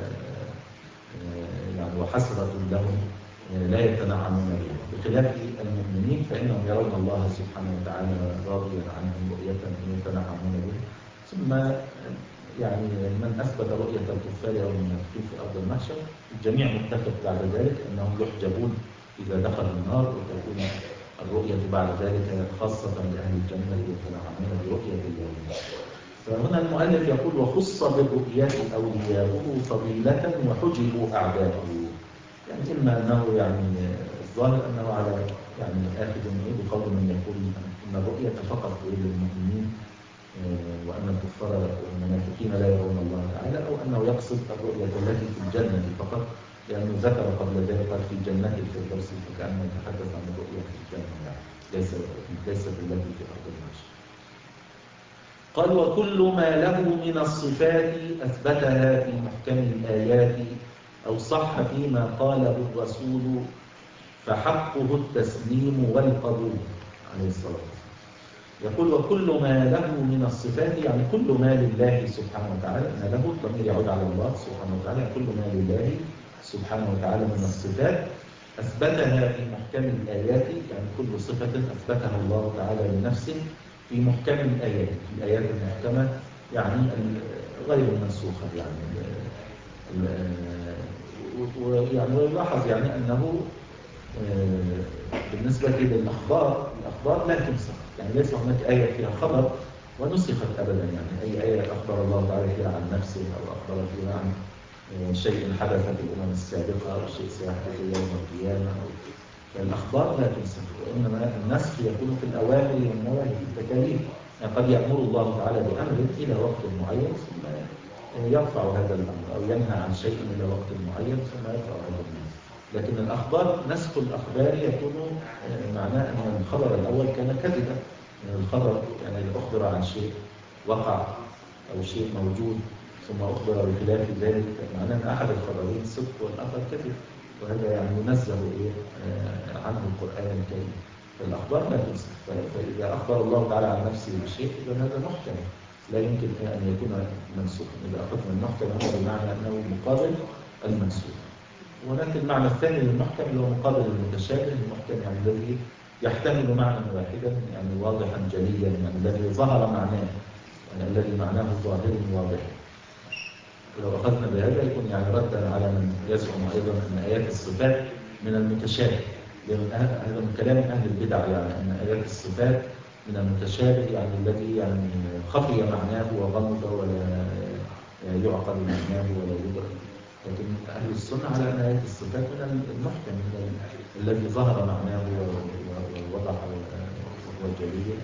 يعني وحسرة لهم لا يتنعمون بها، بخلاف المؤمنين فإنهم يرون الله سبحانه وتعالى راضيا عنهم رؤية يتنعمون بها. ثم يعني من أثبت رؤية الكفار أو المنافقين في أرض المحشر الجميع متفق بعد ذلك أنهم يحجبون إذا دخلوا النار، وتكون الرؤية بعد ذلك خاصة لأهل الجنة يتنعمون برؤية الله. فهنا المؤلف يقول وخص بالرؤيات أولياؤه فضيلة وحجبوا أعداؤه، يعني إما أنه يعني الظاهر أنه على يعني آخذ بقول من يقول أن الرؤية فقط للمؤمنين وأن الكفار والمنافقين لا يرون الله تعالى، أو أنه يقصد الرؤية التي في الجنة فقط، لأنه ذكر قبل ذلك قال في جنة الفردوس، فكأنه يتحدث عن الرؤية في الجنة يعني ليس ليست التي في أرض المحشر. قال وكل ما له من الصفات أثبتها في محكم الآيات أو صح فيما قاله الرسول فحقه التسليم والقبول عليه الصلاة والسلام. يقول وكل ما له من الصفات يعني كل ما لله سبحانه وتعالى، ما له الضمير يعود على الله سبحانه وتعالى، كل ما لله سبحانه وتعالى من الصفات أثبتها في محكم الآيات، يعني كل صفة أثبتها الله تعالى لنفسه في محكم الآيات، في الآيات المحكمة يعني غير المنسوخة يعني ويعني ويلاحظ يعني أنه بالنسبة للأخبار الأخبار لا تنسخ، يعني ليس هناك آية فيها خبر ونسخت أبدا، يعني أي آية أخبر الله تعالى فيها عن نفسه أو أخبر فيها عن شيء حدث في الأمم السابقة أو شيء سيحدث يوم القيامة، فالأخبار لا تنسخ، وإنما النسخ يكون في الأوامر والنواهي في التكاليف. يعني قد يأمر الله تعالى بأمر إلى وقت معين ثم يرفع هذا الأمر، أو ينهى عن شيء إلى وقت معين ثم يرفع هذا الأمر. لكن الأخبار، نسخ الأخبار يكون معناه أن الخبر الأول كان كذبا. الخبر يعني أخبر عن شيء وقع أو شيء موجود ثم أخبر بخلاف ذلك، معناه أن أحد الخبرين صدق والآخر كذب، وهذا يعني ينزه إيه عنه القرآن الكريم. فالأخبار لا تنسخ، فإذا أخبر الله تعالى عن نفسه بشيء إذا هذا محكم لا يمكن أن يكون منسوخا. إذا أخذنا المحكم هذا بمعنى أنه مقابل المنسوخ. ولكن المعنى الثاني للمحكم اللي هو مقابل المتشابه. المحكم يعني الذي يحتمل معنى واحدا، يعني واضحا جليا، يعني الذي ظهر معناه، يعني الذي معناه ظاهر واضح. لو أخذنا بهذا يكون يعني ردا على من يزعم أيضا أن آيات الصفات من المتشابه، لأن هذا من كلام أهل البدع، يعني أن آيات الصفات من المتشابه، يعني الذي يعني خفي معناه وغمض ولا يعقل معناه ولا يدرك. لكن أهل السنة على أن آيات الصفات من المحكم، من الذي ظهر معناه ووضح وهو جلي،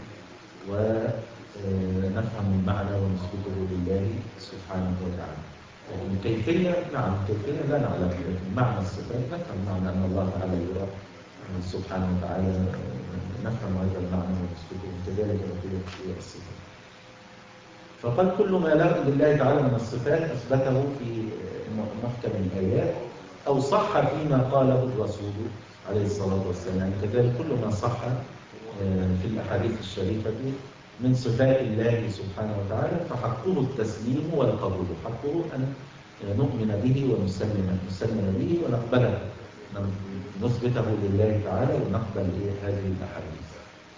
ونفهم المعنى ونثبته لله سبحانه وتعالى. يعني الكيفية نعم، الكيفية لا نعلم، لكن معنى الصفات نفهم معنى أن الله تعالى يرى سبحانه وتعالى، نفهم هذا المعنى ونثبته، كذلك في الصفات. فقد كل ما لا لله تعالى من الصفات أثبته في محكم الآيات أو صح فيما قاله الرسول عليه الصلاة والسلام، كذلك كل ما صح في الأحاديث الشريفة من صفات الله سبحانه وتعالى فحقه التسليم والقبول، حقه أن نؤمن به ونسلم نسلم به ونقبله، نثبته لله تعالى ونقبل هذه الأحاديث.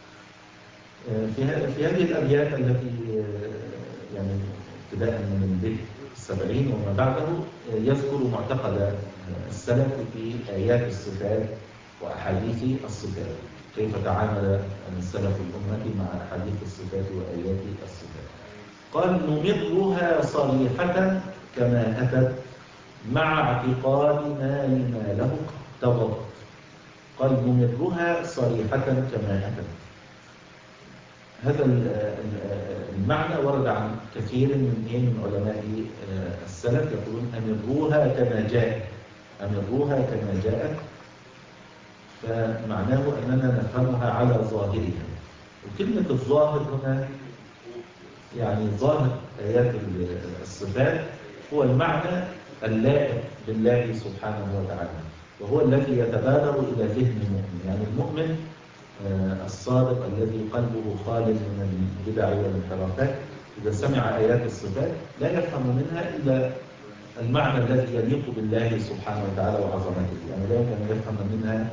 في هذه الأبيات التي يعني ابتداء من البيت السبعين وما بعده يذكر معتقد السلف في آيات الصفات وأحاديث الصفات، كيف تعامل السلف الأمة مع أحاديث الصفات وآيات الصفات. قال: نمرها صريحة كما أتت مع اعتقاد ما لما له اقتضت. قال: نمرها صريحة كما أتت. هذا المعنى ورد عن كثير من علماء السلف، يقولون أمروها كما جاء، أمروها كما جاءت، فمعناه أننا نفهمها على ظاهرها. وكلمة الظاهر هنا يعني ظاهر آيات الصفات هو المعنى اللائق بالله سبحانه وتعالى، وهو الذي يتبادر إلى ذهن المؤمن. يعني المؤمن الصادق الذي قلبه خالٍ من البدع والانحرافات إذا سمع آيات الصفات لا يفهم منها إلا المعنى الذي يليق بالله سبحانه وتعالى وعظمته. يعني لا يمكن أن يفهم منها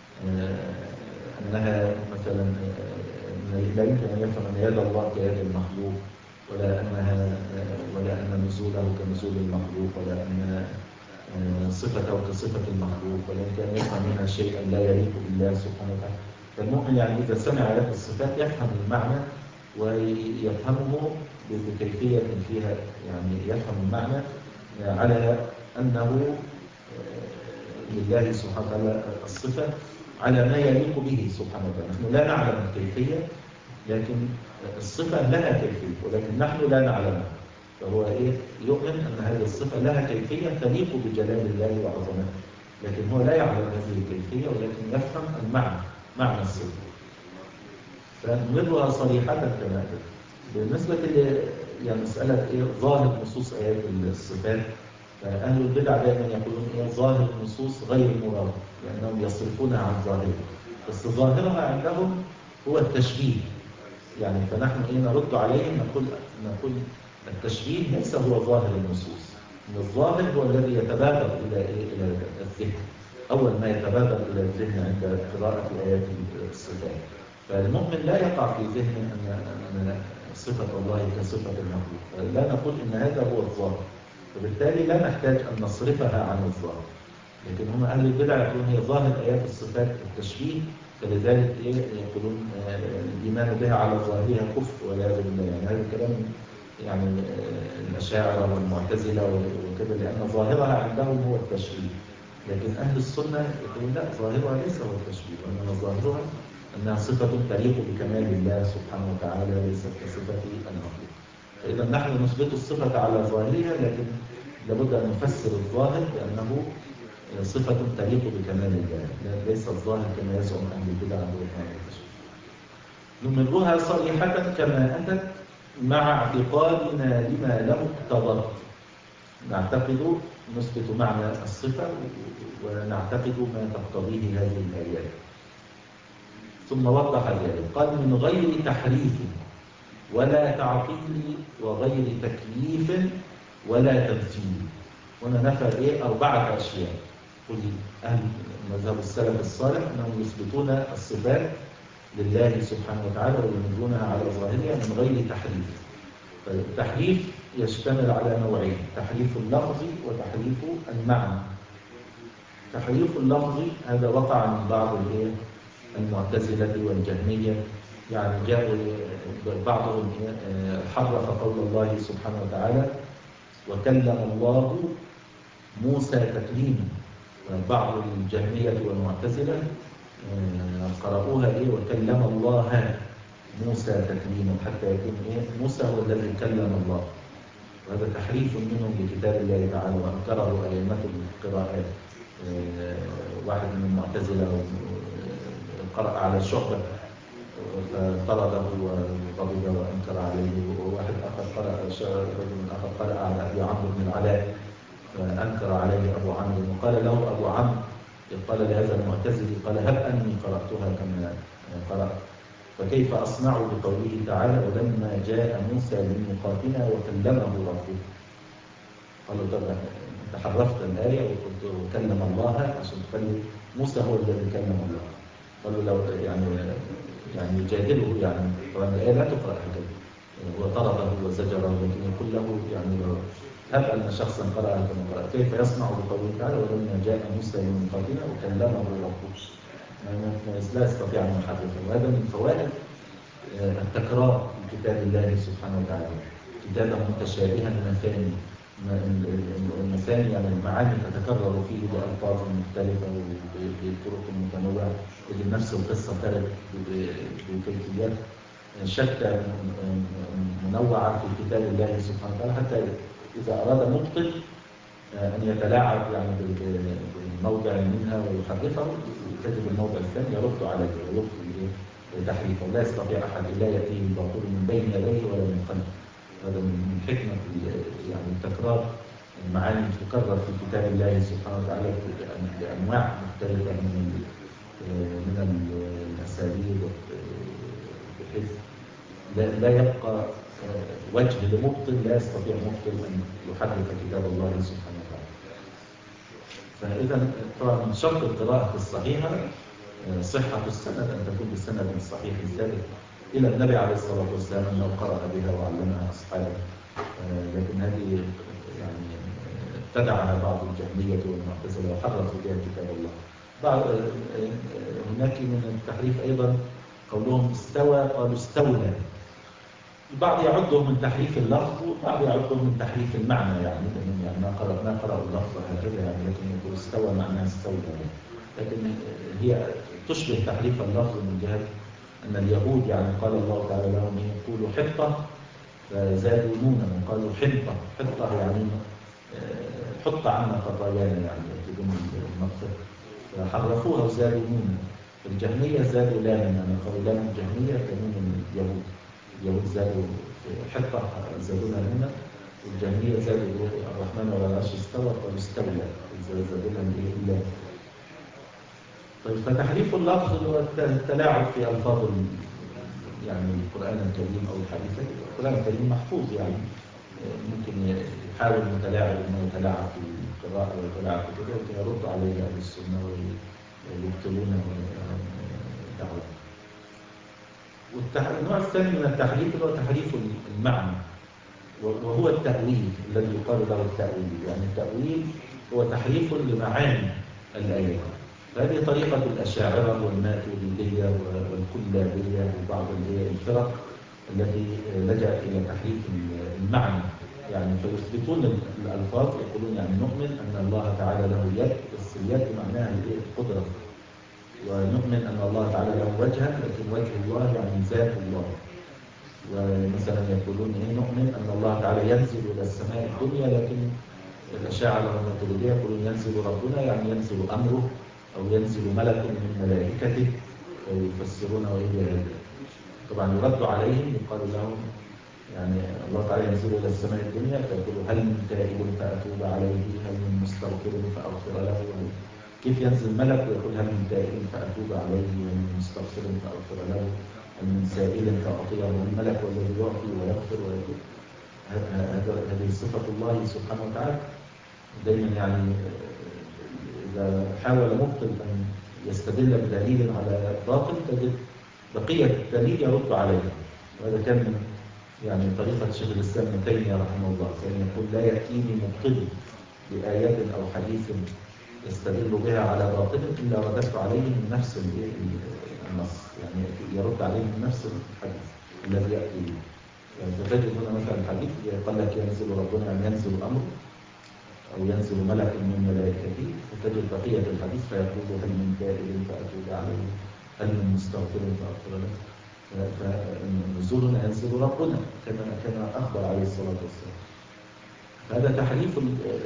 أنها مثلا لا يمكن أن يفهم أن يد الله كيد المخلوق، ولا أنها ولا أن نزوله كنزول المخلوق، ولا أن صفته كصفة المخلوق، ولا يمكن أن يفهم منها شيئا لا يليق بالله سبحانه وتعالى. فالمؤمن يعني إذا سمع آيات الصفات يفهم المعنى ويفهمه بكيفية فيها، يعني يفهم المعنى على أنه لله سبحانه وتعالى الصفة على ما يليق به سبحانه وتعالى. نحن لا نعلم الكيفية، لكن الصفة لها كيفية، ولكن نحن لا نعلمها. فهو إيه؟ يؤمن أن هذه الصفة لها كيفية تليق بجلال الله وعظمته، لكن هو لا يعلم هذه الكيفية، ولكن يفهم المعنى، معنى الصفة. فنمرها صريحة كما أتت. بالنسبة لمسألة إيه؟ ظاهر نصوص آيات الصفات، فأهل البدع دائما يقولون إيه؟ ظاهر النصوص غير مراد، لأنهم يصرفونها عن ظاهرها، بس ظاهرها عندهم هو التشبيه. يعني فنحن إيه نرد عليهم نقول نقول التشبيه ليس هو ظاهر النصوص، إن الظاهر هو الذي يتبادر إلى إيه؟ إلى الذهن، أول ما يتبادر إلى الذهن عند قراءة آيات الصفات. فالمؤمن لا يقع في ذهنه أن صفة الله كصفة المخلوق، لا نقول إن هذا هو الظاهر، وبالتالي لا نحتاج أن نصرفها عن الظاهر. لكن هم أهل البدع يقولون هي ظاهر آيات الصفات التشبيه، فلذلك إيه يقولون الإيمان بها على ظاهرها كفر والعياذ بالله. يعني هذا الكلام يعني الأشاعرة والمعتزلة وكذا، لأن ظاهرها عندهم هو التشريع. لكن أهل السنة يقولون لا، ظاهرها ليس هو التشريع، وإنما ظاهرها أنها صفة تليق بكمال الله سبحانه وتعالى، ليست كصفة المخلوق. فإذا نحن نثبت الصفة على ظاهرها، لكن لابد أن نفسر الظاهر بأنه صفة تليق بكمال الله، ليس الظاهر كما يزعم أهل البدع والتشريع. نمرها صريحة كما أتت مع اعتقادنا لما له اقتضت. نعتقد، نثبت معنى الصفة ونعتقد ما تقتضيه هذه الآيات. ثم وضح ذلك قال: من غير تحريف ولا تعطيل وغير تكييف ولا تمثيل. هنا نفى إيه؟ أربعة أشياء. قل أهل مذهب السلف الصالح أنهم يثبتون الصفات لله سبحانه وتعالى ويمدونها على ظاهرها من غير تحريف. التحريف يشتمل على نوعين: تحريف اللفظ وتحريف المعنى. تحريف اللفظ هذا وقع من بعض المعتزلة والجهمية، يعني جاءوا بعضهم حرف قول الله سبحانه وتعالى: وكلم الله موسى تكليما. بعض الجهمية والمعتزلة قرأوها إيه؟ وكلم الله موسى تكليما، حتى يكون إيه؟ موسى هو الذي كلم الله. وهذا تحريف منهم لكتاب الله تعالى، وأنكره أئمة القراءات. واحد من المعتزلة قرأ على شعبة فطرده وغضب وأنكر عليه، وواحد آخر قرأ رجل آخر قرأ على أبي عمرو بن العلاء فأنكر عليه أبو عمرو، وقال له أبو عمرو، قال لهذا المعتزلي، قال: هب أني قرأتها كما قرأت، فكيف أصنع بقوله تعالى: ولما جاء موسى لميقاتنا وكلمه ربه. قالوا: طب أنت حرفت الآية وقلت وكلم الله عشان تخلي موسى هو الذي كلم الله. قالوا: لو يعني يعني يجادله، يعني طبعا الآية لا تقرأ هكذا، هو طرده وزجره، لكن يقول له يعني هب أن شخصا قرأها كما قرأ، كيف يصنع بقوله تعالى: ولما جاء موسى لميقاتنا وكلمه ربه. لا يستطيع أن يحرفه. وهذا من فوائد التكرار في كتاب الله سبحانه وتعالى. كتابا متشابها مثاني، المثاني يعني المعاني تتكرر فيه بألفاظ مختلفة وبطرق متنوعة، إذ نفس القصة ترد بكيفيات شتى منوعة في كتاب الله سبحانه وتعالى، حتى إذا أراد مبطل أن يتلاعب يعني بالموضع منها ويحرفه، يكتب الموضع الثاني يرد عليه ويبطل تحريفه. لا يستطيع أحد لا يأتيه الباطل من بين يديه ولا من خلفه. هذا من حكمة يعني تكرار المعاني تكرر في كتاب الله سبحانه وتعالى بأنواع مختلفة من من الأساليب، بحيث لا يبقى وجه لمبطل، لا يستطيع مبطل أن يحرف كتاب الله سبحانه وتعالى. فإذا طبعا من شرط القراءة الصحيحة صحة السند، أن تكون بسند صحيح ثابت إلى النبي عليه الصلاة والسلام أنه قرأ بها وعلمها أصحابه. لكن هذه يعني ابتدعها بعض الجهمية والمعتزلة وحرفوا بها كتاب الله. بعض هناك من التحريف أيضا قولهم استوى، قالوا استولى. البعض يعده من تحريف اللفظ، والبعض يعده من تحريف المعنى، يعني يعني ما قرأ ما قرأوا اللفظ هكذا، يعني لكن يقول استوى معناه استولى. لكن هي تشبه تحريف اللفظ من جهة أن اليهود يعني قال الله تعالى لهم يقولوا حطة فزادوا نونا وقالوا حنطة. حطة يعني حط عنا خطايانا، يعني يطلبون المغفرة، فحرفوها وزادوا نونا. الجهمية زادوا لاما، يعني قالوا لام الجهمية كنون اليهود. اليهود زادوا حطة زادونا نونا، والجهمية زادوا الرحمن ولا العرش استوى قالوا استولى زادونا إلا. طيب، فتحريف اللفظ هو التلاعب في ألفاظ يعني القرآن الكريم أو الحديث. القرآن الكريم محفوظ، يعني ممكن يحاول المتلاعب أنه يتلاعب في القراءة ويتلاعب في كده، ولكن يرد عليه أهل السنة ويبطلون دعوته. والنوع الثاني من التحريف هو تحريف المعنى، وهو التأويل الذي يقال له التأويل. يعني التأويل هو تحريف لمعاني الآية. هذه طريقة الأشاعرة والماتريدية والكلابية وبعض الفرق التي لجأت إلى تحريف المعنى، يعني فيثبتون الألفاظ، يقولون يعني نؤمن أن الله تعالى له يد، بس اليد معناها القدرة، ونؤمن أن الله تعالى له وجها، لكن وجه الله يعني ذات الله. ومثلا يقولون إيه نؤمن أن الله تعالى ينزل إلى السماء الدنيا، لكن الأشاعرة والماتريدية يقولون ينزل ربنا يعني ينزل أمره أو ينزل ملك من ملائكته، ويفسرونه إلى هذا. طبعا يرد عليهم يقال لهم يعني الله تعالى ينزل إلى السماء الدنيا فيقول هل من تائب فأتوب عليه، هل من مستغفر فأغفر له. كيف ينزل ملك ويقول هل من تائب فأتوب عليه، هل من مستغفر فأغفر له، هل من سائل فأعطيه. الملك والذي يعطي ويغفر ويغفر، هذه صفة الله سبحانه وتعالى. دائما يعني إذا حاول مبطل أن يستدل بدليل على باطل تجد بقية الدليل يرد عليه. وهذا كان من يعني طريقة شيخ الإسلام ابن تيمية رحمه الله، كان يقول لا يأتيني مبطل بآيات أو حديث يستدل بها على باطل إلا رددت عليه من نفس النص، يعني يرد عليه من نفس الحديث الذي يأتي به. يعني فتجد هنا مثلا الحديث يقول لك ينزل ربنا يعني ينزل أمر أو ينزل ملك من ملائكته، فتجد بقية الحديث فيقول هل من تائب فأتوب عليه، هل من مستغفر فأغفر له. فنزولنا ينزل ربنا كما كما أخبر عليه الصلاة والسلام. هذا تحريف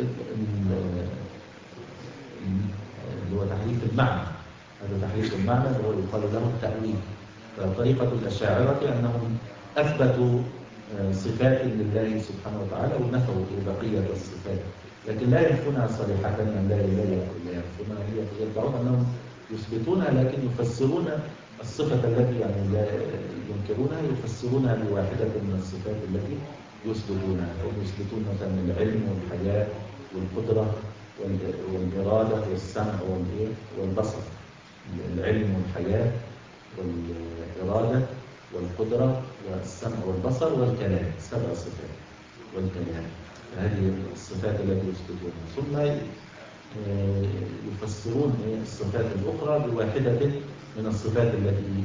اللي هو تحريف المعنى، هذا تحريف المعنى اللي هو يقال له التأويل. فطريقة الأشاعرة أنهم أثبتوا صفات لله سبحانه وتعالى ونفوا بقية الصفات، لكن لا ينفونها صريحة أن لا إله إلا ينفونها، هي يدعون أنهم يثبتونها لكن يفسرون الصفة التي يعني لا ينكرونها، يفسرونها بواحدة من الصفات التي يثبتونها. هم يثبتون مثلا العلم والحياة والقدرة والإرادة والسمع والبصر. العلم والحياة والإرادة والقدرة والسمع والبصر والكلام، سبع صفات والكلام، هذه الصفات التي يثبتونها. ثم يفسرون الصفات الأخرى بواحدة من الصفات التي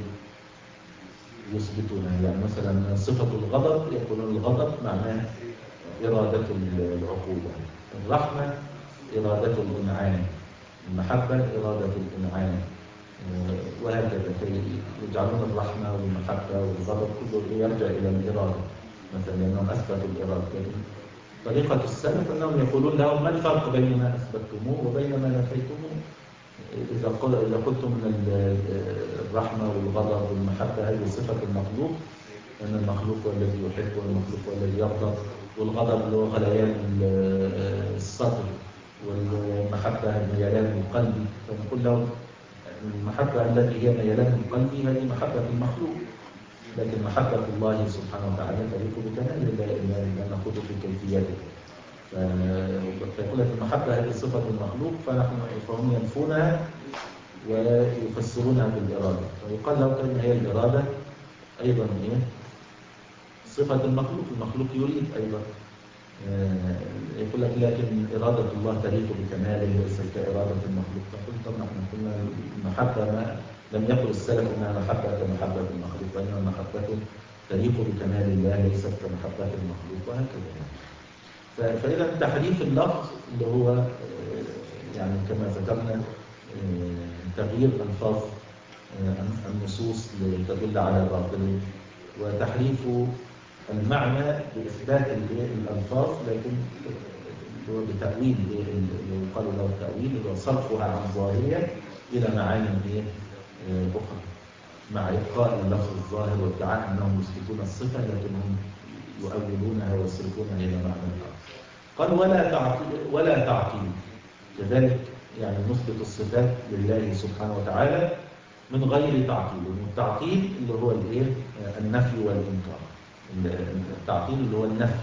يثبتونها. يعني مثلا صفة الغضب يقولون الغضب معناه إرادة العقوبة، الرحمة إرادة الإنعام، المحبة إرادة الإنعام، وهكذا. يجعلون الرحمة والمحبة والغضب كله يرجع إلى الإرادة مثلا، لأنهم أثبتوا الإرادة. طريقة السلف أنهم يقولون لهم ما الفرق بين ما أثبتتموه وبين ما نفيتموه. إذا إذا قلتم من الرحمة والغضب والمحبة هذه صفة المخلوق، أن المخلوق هو الذي يحب والمخلوق هو الذي يغضب، والغضب اللي هو غليان الصدر، والمحبة ميلان القلب، فنقول لهم المحبة التي هي ميلان القلب هذه محبة المخلوق، لكن محبة الله سبحانه وتعالى تليق بكمال لا نخوض في كيفيته. فيقول لك المحبة هذه صفة المخلوق، فنحن فهم ينفونها ويفسرونها بالإرادة. فيقال لو كان هي الإرادة أيضا إيه صفة المخلوق، المخلوق يريد أيضا. يقول لك لكن إرادة الله تليق بكماله ليست كإرادة المخلوق. فقلت طبعا احنا قلنا المحبة ما لم يقل السلف أنها محبة كمحبة المخلوق، وإنما محبته تليق بكمال الله ليست كمحبة المخلوق، وهكذا. فإذا تحريف اللفظ اللي هو يعني كما ذكرنا تغيير ألفاظ النصوص لتدل على باطل، وتحريف المعنى بإثبات الألفاظ لكن هو بتأويل اللي يقال له التأويل، هو صرفها عن ظاهرية إلى معاني أخرى مع إبقاء اللفظ الظاهر وادعاء أنهم يثبتون الصفة لكنهم يؤولونها ويصرفونها إلى معنى آخر. قال ولا تعطيل ولا تعطيل كذلك، يعني نثبت الصفات لله سبحانه وتعالى من غير تعطيل. والتعطيل اللي هو الايه النفي والإنكار. التعطيل اللي هو النفي،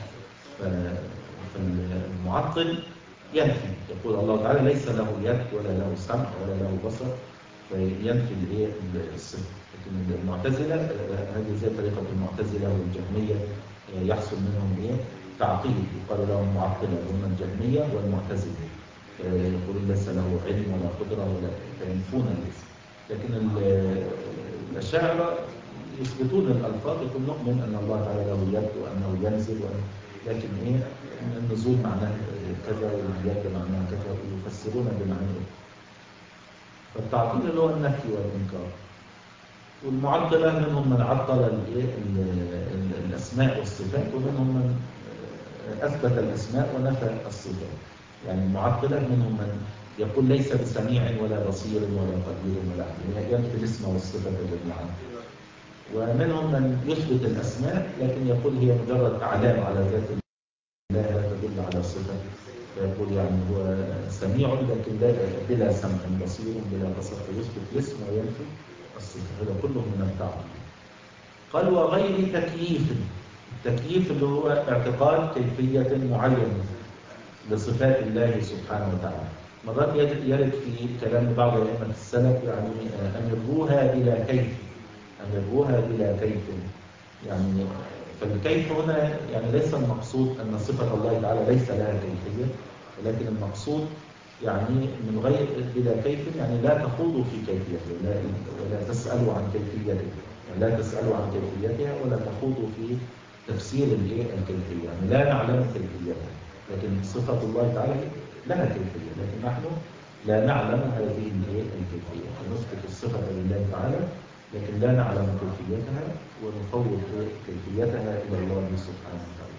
فالمعطل ينفي، يقول الله تعالى ليس له يد ولا له سمع ولا له بصر، فينفي الايه الصفه. لكن المعتزله هذه زي طريقه المعتزله والجهميه يحصل منهم ايه تعطيل، يقال لهم معطله، هم الجهميه والمعتزله. يقولون ليس له علم ولا قدرة ولا فينفون الاسم. لكن الأشاعرة يثبتون الألفاظ، يقول نؤمن أن الله تعالى له يد وأنه ينزل وأن لكن إيه النزول معناه كذا واليد معناه كذا ويفسرون بمعنى. فالتعطيل اللي هو النفي والإنكار. والمعطلة منهم من عطل الأسماء والصفات، ومنهم من أثبت الأسماء ونفى الصفات. يعني المعطلة منهم من يقول ليس بسميع ولا بصير ولا قدير ولا عليم، ينفي الاسم والصفة جميعا. ومنهم من يثبت الأسماء لكن يقول هي مجرد أعلام على ذات الله لا تدل على صفة، فيقول يعني هو سميع لكن لا بلا سمع، بصير بلا بصر، فيثبت الاسم وينفي الصفة. هذا كله من التعطيل. قال وغير تكييف. التكييف اللي هو اعتقاد كيفية معينة لصفات الله سبحانه وتعالى. مرات يرد في كلام بعض أئمة السلف يعني أمروها بلا كيف، أمروها بلا كيف. يعني فالكيف هنا يعني ليس المقصود أن صفة الله تعالى ليس لها كيفية، ولكن المقصود يعني من غير بلا كيف، يعني لا تخوضوا في كيفيته ولا, ولا تسألوا عن كيفيته، يعني لا تسألوا عن كيفيتها ولا تخوضوا في تفسير الكيفية، يعني لا نعلم كيفيتها. لكن صفة الله تعالى لها كيفية، لكن نحن لا نعلم هذه الكيفية. فنثبت الصفة لله تعالى لكن لا نعلم كيفيتها ونفوض كيفيتها إلى الله سبحانه وتعالى.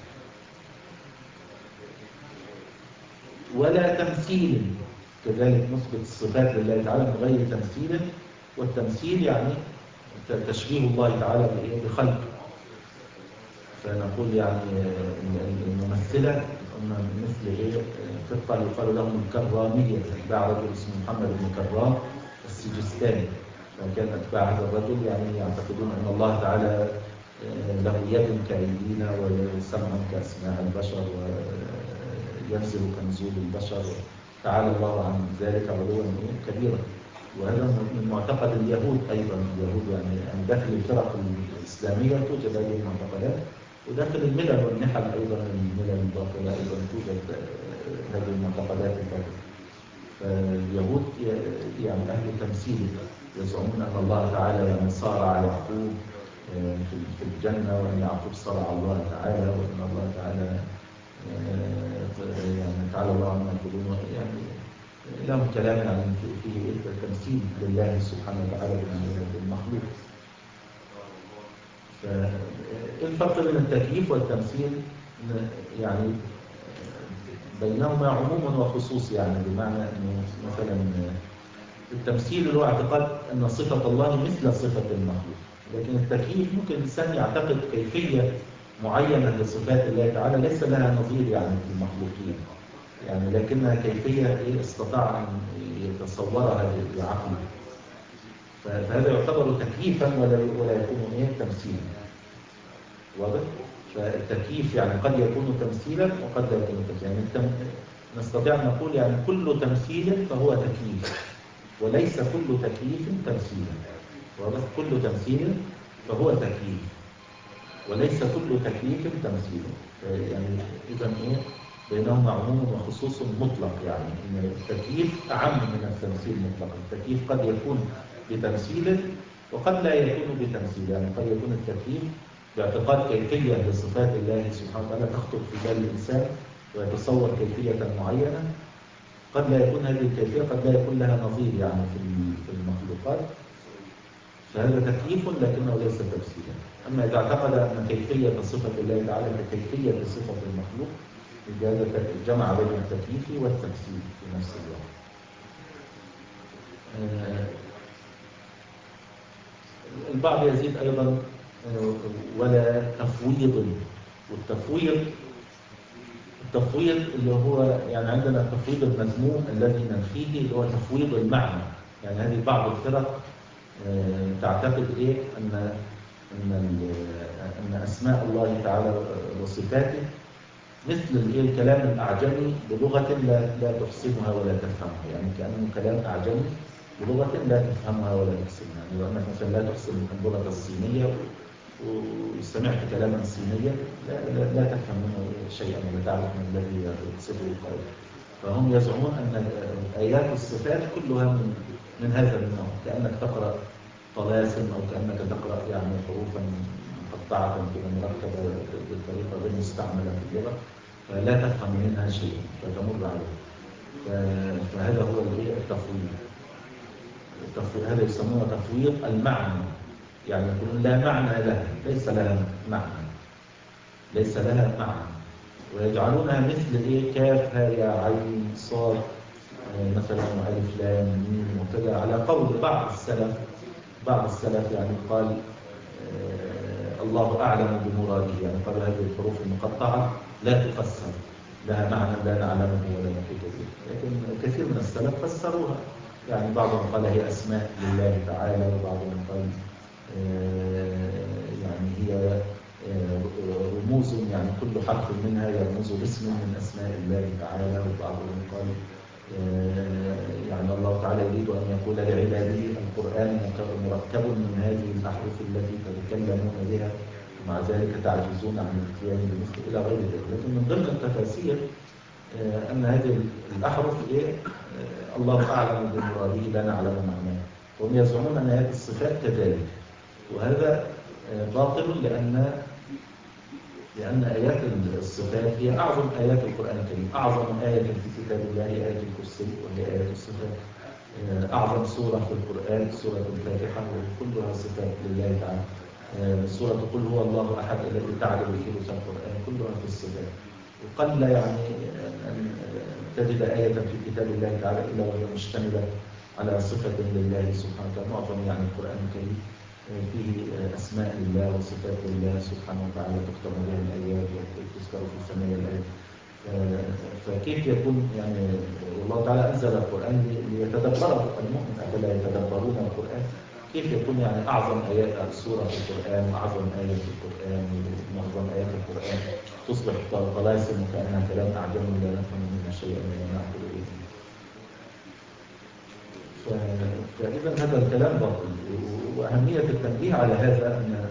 ولا تمثيل، كذلك نثبت الصفات لله تعالى من غير تمثيل. والتمثيل يعني تشبيه الله تعالى بخلق. فنقول يعني الممثلة مثل ايه فرقة يقال لهم الكرامية، اتباع رجل اسمه محمد بن كرام السجستاني. فكان اتباع هذا الرجل يعني يعتقدون ان الله تعالى له يد كأيدينا وسمع كأسماع البشر وينزل كنزول البشر، تعالى الله عن ذلك علوا كبيرا. وهذا من معتقد اليهود ايضا. اليهود يعني داخل الفرق الاسلاميه توجد هذه المعتقدات، وداخل الملل والنحل ايضا الملل الباطله ايضا توجد هذه المعتقدات الباطله. فاليهود يعني اهل تمثيل، يزعمون ان الله تعالى يعني صارع يعقوب في الجنه، وان يعقوب صارع الله تعالى، وان الله تعالى يعني تعالى الله عما يقولون. يعني لهم كلام يعني فيه تمثيل لله سبحانه وتعالى بالمخلوق. فالفرق بين التكييف والتمثيل يعني بينهما عموم وخصوص، يعني بمعنى انه مثلا التمثيل اللي هو اعتقاد ان صفه الله مثل صفه المخلوق، لكن التكييف ممكن الانسان يعتقد كيفيه معينه لصفات الله تعالى ليس لها نظير يعني في المخلوقين، يعني لكنها كيفيه ايه استطاع ان يتصورها بعقله. فهذا يعتبر تكييفا ولا ولا يكون ايه تمثيلا. واضح؟ فالتكييف يعني قد يكون تمثيلا وقد لا يكون تمثيلا. يعني التم... نستطيع ان نقول يعني كل تمثيل فهو تكييف، وليس كل تكييف تمثيلا. واضح؟ كل تمثيل فهو تكييف، وليس كل تكييف تمثيلا. يعني اذا ايه بينهما عموم وخصوص مطلق، يعني ان التكييف اعم من التمثيل مطلقا. التكييف قد يكون بتمثيل وقد لا يكون بتمثيل. يعني قد يكون التكييف باعتقاد كيفية لصفات الله سبحانه وتعالى تخطر في بال الإنسان ويتصور كيفية معينة، قد لا يكون هذه الكيفية قد لا يكون لها نظير يعني في المخلوقات، فهذا تكييف لكنه ليس تمثيلا. أما إذا اعتقد أن كيفية صفة الله تعالى كيفية صفة المخلوق، هذا جمع بين التكييف والتمثيل في نفس الوقت. البعض يزيد أيضا ولا تفويض. والتفويض التفويض اللي هو يعني عندنا التفويض المذموم الذي ننفيه اللي هو تفويض المعنى. يعني هذه بعض الفرق تعتقد ايه ان ان ان اسماء الله تعالى وصفاته مثل الايه الكلام الاعجمي بلغه لا لا تحسنها ولا تفهمها، يعني كانه كلام اعجمي بلغه لا تفهمها ولا تحسنها. يعني لو انك مثلا لا تحسن اللغه الصينيه وسمعت كلاما صينيا لا, لا, لا تفهم منه شيئا ولا تعرف من الذي يقصده القائل. فهم يزعمون أن آيات الصفات كلها من من هذا النوع، كأنك تقرأ طلاسم أو كأنك تقرأ يعني حروفا مقطعة كده مركبة بالطريقة غير مستعملة في اللغة، فلا تفهم منها شيء فتمر عليه. فهذا هو التفويض. التفويض هذا يسمونه تفويض المعنى، يعني يقولون لا معنى لها، ليس لها معنى، ليس لها معنى، ويجعلونها مثل ايه كاف ها يا عين صاد مثلا ألف لام ميم وكذا، على قول بعض السلف. بعض السلف يعني قال آه الله أعلم بمراده، يعني قال هذه الحروف المقطعة لا تفسر، لها معنى لا نعلمه ولا نحيط به، لكن كثير من السلف فسروها. يعني بعضهم قال هي أسماء لله تعالى، وبعضهم قال آه يعني هي آه رموز، يعني كل حرف منها يرمز باسم من أسماء الله تعالى. وبعضهم قال يعني الله تعالى يريد أن يقول لعباده القرآن مركب من هذه الأحرف التي تتكلمون بها، ومع ذلك تعجزون عن الاتيان بمثل إلى غير ذلك. لكن من ضمن التفاسير أن هذه الأحرف إيه الله أعلم بمراده لا نعلم معناه، وهم يزعمون أن هذه الصفات كذلك، وهذا باطل لأن لأن آيات الصفات هي أعظم آيات القرآن الكريم. أعظم آية في كتاب الله هي آية الكرسي، وهي آيات الصفات. أعظم سورة في القرآن سورة الفاتحة، وكلها صفات لله تعالى. سورة قل هو الله أحد التي تعدل ثلث القرآن كلها في الصفات. وقل يعني أن تجد آية في كتاب الله تعالى إلا وهي مشتملة على صفة لله سبحانه وتعالى. معظم يعني القرآن الكريم فيه أسماء لله وصفات لله سبحانه وتعالى تختم بها الآيات وتذكر في الثمانية الآيات. فكيف يكون يعني والله تعالى أنزل القرآن ليتدبره المؤمن، أفلا يتدبرون القرآن؟ كيف يكون يعني أعظم آيات سورة في القرآن وأعظم آية في القرآن ومعظم آيات القرآن تصبح طلاسم وكأنها كلام أعجمي لا نفهم منها شيئا ولا نعقل إليه؟ فإذا هذا الكلام باطل. وأهمية التنبيه على هذا أن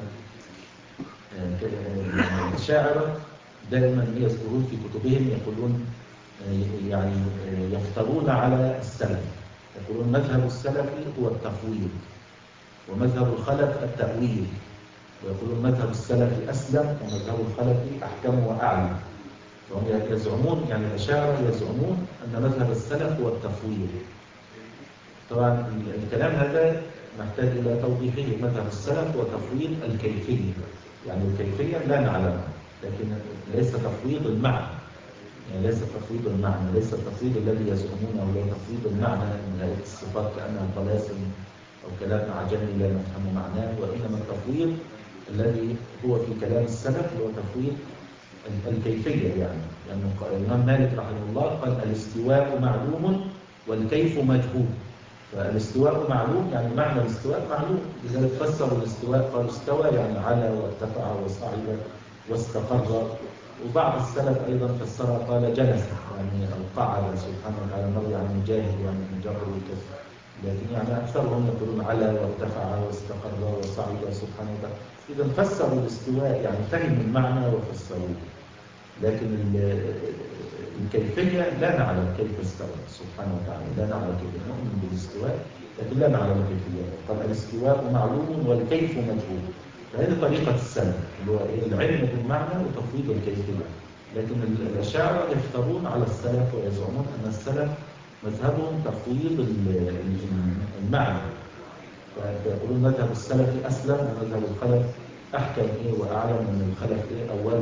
الشاعرة دائما يذكرون في كتبهم يقولون يعني يفترون على السلف، يقولون مذهب السلف هو التفويض، ومذهب الخلف التأويل، ويقولون مذهب السلف أسلم ومذهب الخلف أحكم وأعلم. فهم يزعمون يعني الأشاعرة يزعمون أن مذهب السلف هو التفويض. طبعا الكلام هذا نحتاج إلى توضيحه. مذهب السلف هو تفويض الكيفية، يعني الكيفية لا نعلمها، لكن ليس تفويض المعنى، يعني ليس تفويض المعنى، ليس التفويض الذي يزعمونه هو تفويض المعنى من هذه الصفات كأنها طلاسم أو كلام أعجمي لا نفهم معناه، وإنما التفويض الذي هو في كلام السلف هو تفويض الكيفية. يعني يعني الإمام مالك رحمه الله قال الاستواء معلوم والكيف مجهول. فالاستواء معلوم يعني معنى الاستواء معلوم، لذلك فسروا الاستواء قال استوى يعني على وارتفع وصعد واستقر. وبعض السلف أيضا فسرها قال جلس يعني القعد سبحانه وتعالى، مروي عن مجاهد يعني مجرد الكسر، لكن يعني أكثرهم يقولون على وارتفع واستقر وصعد سبحانه وتعالى. إذا فسروا الاستواء يعني فهموا المعنى وفسروه، لكن الكيفية لا نعلم كيف استوى سبحانه وتعالى، لا نعلم كيف، نؤمن بالاستواء لكن لا نعلم كيفية. قال الاستواء معلوم والكيف مجهول. فهذه طريقة السلف اللي هو العلم بالمعنى وتفويض الكيفية. لكن الأشاعرة يفترون على السلف ويزعمون أن السلف مذهبهم تفويض المعنى، فيقولون مذهب السلف أسلم ومذهب الخلف أحكم إيه وأعلم من الخلف إيه أول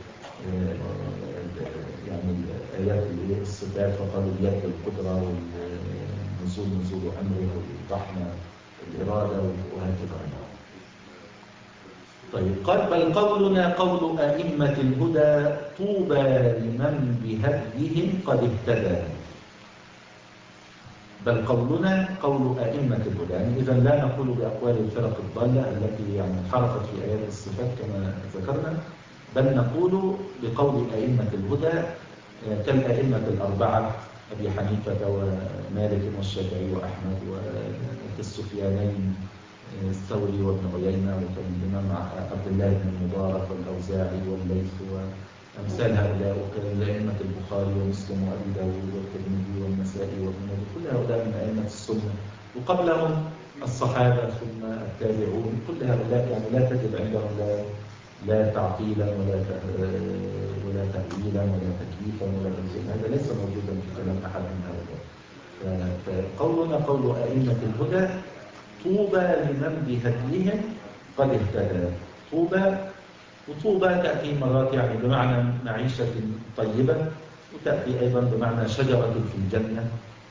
يعني آيات الصفات، فقالوا اليد القدرة والنزول نزول أمره والرحمة الإرادة وهكذا. طيب قال بل قولنا قول أئمة الهدى طوبى لمن بهديهم قد اهتدى. بل قولنا قول أئمة الهدى، يعني إذا لا نقول بأقوال الفرق الضالة التي يعني انحرفت في آيات الصفات كما ذكرنا، بل نقول بقول أئمة الهدى كالأئمة الأربعة أبي حنيفة ومالك والشافعي وأحمد وكالسفيانين الثوري وابن عيينة وكالإمام عبد الله بن المبارك والأوزاعي والليث أمثال هؤلاء وكأئمة البخاري ومسلم وأبي داود والترمذي والنسائي وابن ماجه، كل هؤلاء من أئمة السنة، وقبلهم الصحابة ثم التابعون، كل هؤلاء يعني لا تجد عندهم لا لا تعطيلا ولا ولا تأويلا ولا تكييفا ولا تنزيلا، هذا ليس موجودا في كلام أحد من هؤلاء. فقولنا قول أئمة الهدى: طوبى لمن بهديهم قد اهتدى. طوبى، وطوبى تأتي مرات يعني بمعنى معيشة طيبة، وتأتي أيضا بمعنى شجرة في الجنة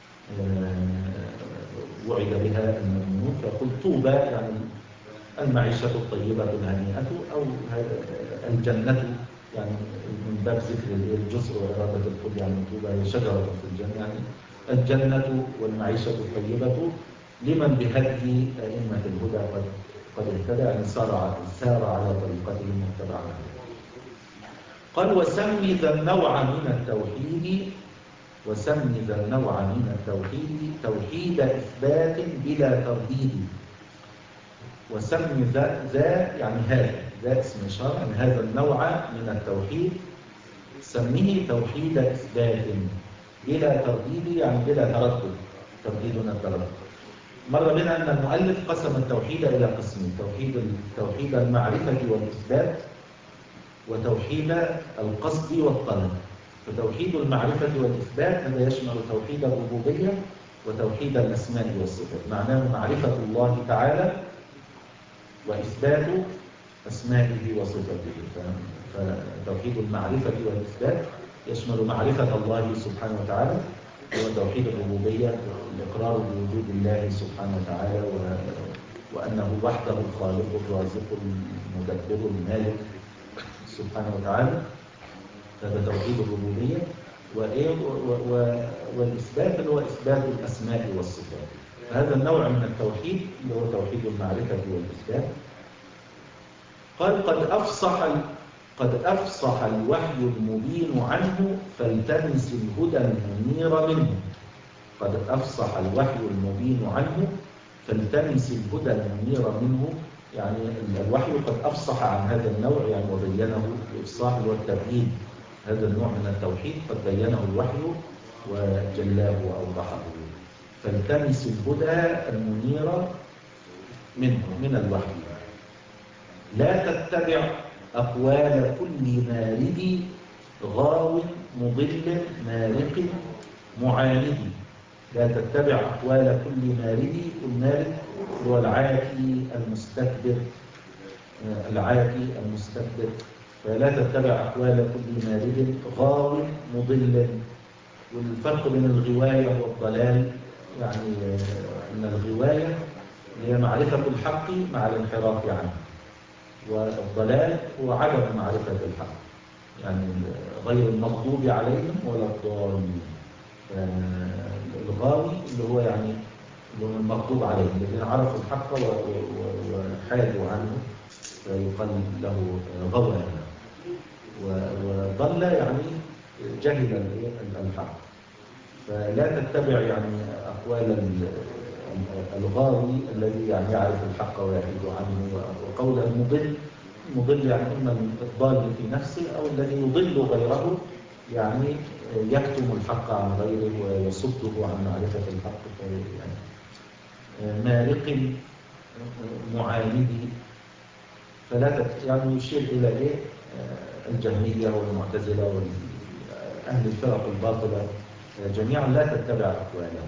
وعد بها المؤمنون، فيقول طوبى يعني المعيشة الطيبة الهنيئة أو الجنة، يعني من باب ذكر الجزء وإرادة الكل، يعني طوبى هي شجرة في الجنة، يعني الجنة والمعيشة الطيبة لمن بهدي أئمة الهدى قد قد اهتدى، يعني سار سار على طريقتهم واتبع. قال: وسمي ذا النوع من التوحيد وسمي ذا النوع من التوحيد توحيد إثبات بلا ترديد. وسمي ذا ذا يعني هذا، ذا اسم إشارة، يعني هذا النوع من التوحيد سميه توحيد إثبات بلا ترديد، يعني بلا تردد. ترديدنا التردد. مر بنا أن المؤلف قسم التوحيد إلى قسمين: توحيد توحيد المعرفة والإثبات، وتوحيد القصد والطلب. فتوحيد المعرفة والإثبات هذا يشمل توحيد الربوبية وتوحيد الأسماء والصفات، معناه معرفة الله تعالى وإثبات أسمائه وصفاته. فتوحيد المعرفة والإثبات يشمل معرفة الله سبحانه وتعالى، هو توحيد الربوبية، الإقرار بوجود الله سبحانه وتعالى وأنه وحده الخالق الرازق المدبر المالك سبحانه وتعالى، هذا توحيد الربوبية. والإثبات اللي هو إثبات الأسماء والصفات، فهذا النوع من التوحيد اللي هو توحيد المعرفة والإثبات. قال: قد أفصح قد أفصح الوحي المبين عنه فالتمس الهدى المنير منه. قد أفصح الوحي المبين عنه فالتمس الهدى المنير منه، يعني الوحي قد أفصح عن هذا النوع، يعني وبينه الإفصاح اللي هو التبيين، هذا النوع من التوحيد قد بينه الوحي وجلاه وأوضحه. فالتمس الهدى المنير منه من الوحي. لا تتبع أقوال كل مارد غاو مضل مارق معاند. لا تتبع أقوال كل مارد، المارد هو العاتي المستكبر، العاتي المستكبر. فلا تتبع أقوال كل مارد غاو مضل. والفرق بين الغواية والضلال، يعني أن الغواية هي معرفة الحق مع الانحراف عنه، والضلال هو عدم معرفة الحق، يعني غير المغضوب عليهم ولا الضالين. الغاوي اللي هو يعني اللي هو المغضوب عليهم، الذين عرفوا الحق وحادوا عنه فيقال له غوى، وضل يعني جهل الحق. فلا تتبع يعني أقوال الغاوي الذي يعني يعرف الحق ويحيد عنه، وقول المضل، المضل يعني إما الضال في نفسه أو الذي يضل غيره، يعني يكتم الحق عن غيره ويصده عن معرفة الحق. يعني مارق معاند. فلا يعني يشير إلى إيه؟ الجهمية والمعتزلة وأهل الفرق الباطلة جميعا لا تتبع أقوالهم.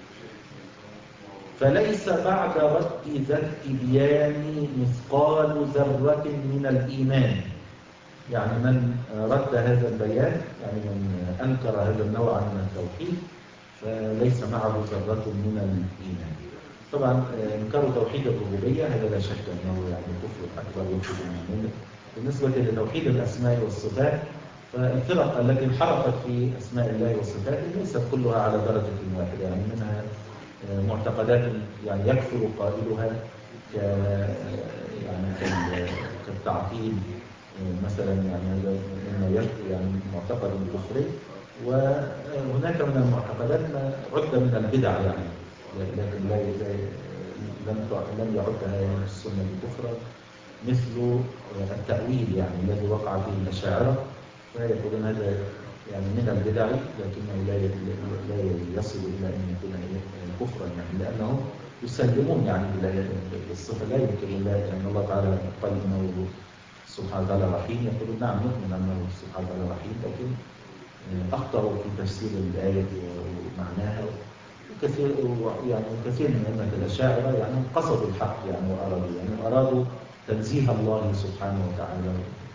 فليس بعد رد ذا التبيان مثقال ذرة من الإيمان. يعني من رد هذا البيان، يعني من أنكر هذا النوع من التوحيد، فليس معه ذرة من الإيمان. طبعا إنكار توحيد الربوبية هذا لا شك أنه يعني كفر أكبر يخرج من الملة. بالنسبة لتوحيد الأسماء والصفات، فالفرق التي انحرفت في أسماء الله وصفاته ليست كلها على درجة واحدة، يعني منها معتقدات يعني يكفر قائلها ك يعني كالتعطيل مثلا، يعني هذا مما يعني معتقد كفري. وهناك من المعتقدات ما عد من البدع، يعني لكن لا لم لم يعدها يعني السنة كفرا، مثل التأويل يعني الذي وقع فيه الأشاعرة. فيقولون هذا يعني من البدع، لكنه لا لا يصل إلى أن يكون كفرا، يعني لأنهم يسلمون يعني بالصفة. لا يمكن الله أن الله تعالى قال إنه سبحانه وتعالى رحيم، يقولون نعم نؤمن أنه سبحانه وتعالى رحيم، لكن أخطأوا في تفسير الآية ومعناها. وكثير يعني كثير من أئمة الأشاعرة يعني قصدوا الحق يعني وأرادوا يعني أرادوا تنزيه الله سبحانه وتعالى.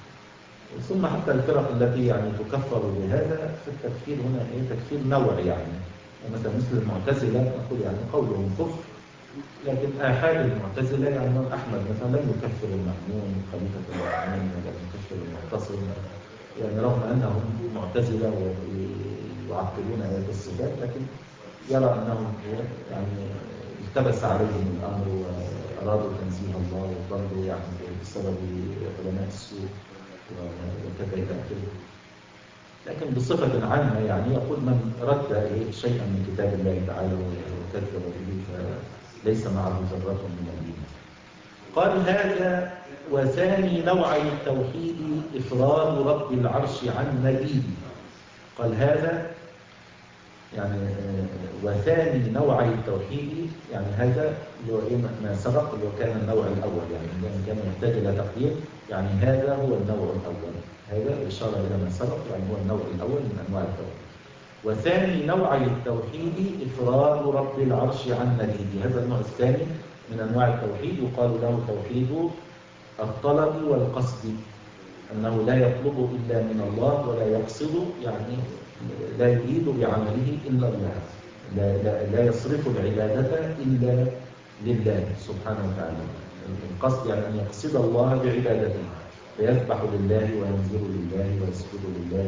ثم حتى الفرق التي يعني تكفر بهذا، فالتكفير هنا ايه تكفير نوعي يعني، مثلا مثل المعتزلة نقول يعني قولهم كفر، لكن آحاد المعتزلة يعني أحمد مثلا لم يكفر المأمون خليفة المأمون ولم يكفر المعتصم، يعني رغم أنهم معتزلة ويعطلون آيات الصفات، لكن يرى أنهم يعني التبس عليهم الأمر وأرادوا تنزيه الله وضربوا يعني بسبب علماء السوء وكذا إلى آخره. لكن بصفة عامة يعني يقول من رد شيئا من كتاب الله تعالى وكذب به فليس معه ذرة من الإيمان. قال هذا وثاني نوعي التوحيد إفراد رب العرش عن نبيه. قال هذا يعني وثاني نوعي التوحيد، يعني هذا اللي هو ما سبق اللي هو كان النوع الأول، يعني كان يحتاج إلى تقدير، يعني هذا هو النوع الأول، هذا إشارة إلى ما سبق، يعني هو النوع الأول من أنواع التوحيد. وثاني نوعي التوحيد إفراد رب العرش عن نبيه، هذا النوع الثاني من أنواع التوحيد، يقال له توحيد الطلب والقصد، أنه لا يطلب إلا من الله ولا يقصد، يعني لا يريد بعمله إلا الله، لا, لا, لا يصرف العبادة إلا لله سبحانه وتعالى. القصد يعني أن يقصد الله بعبادته، فيذبح لله وينذر لله ويسجد لله،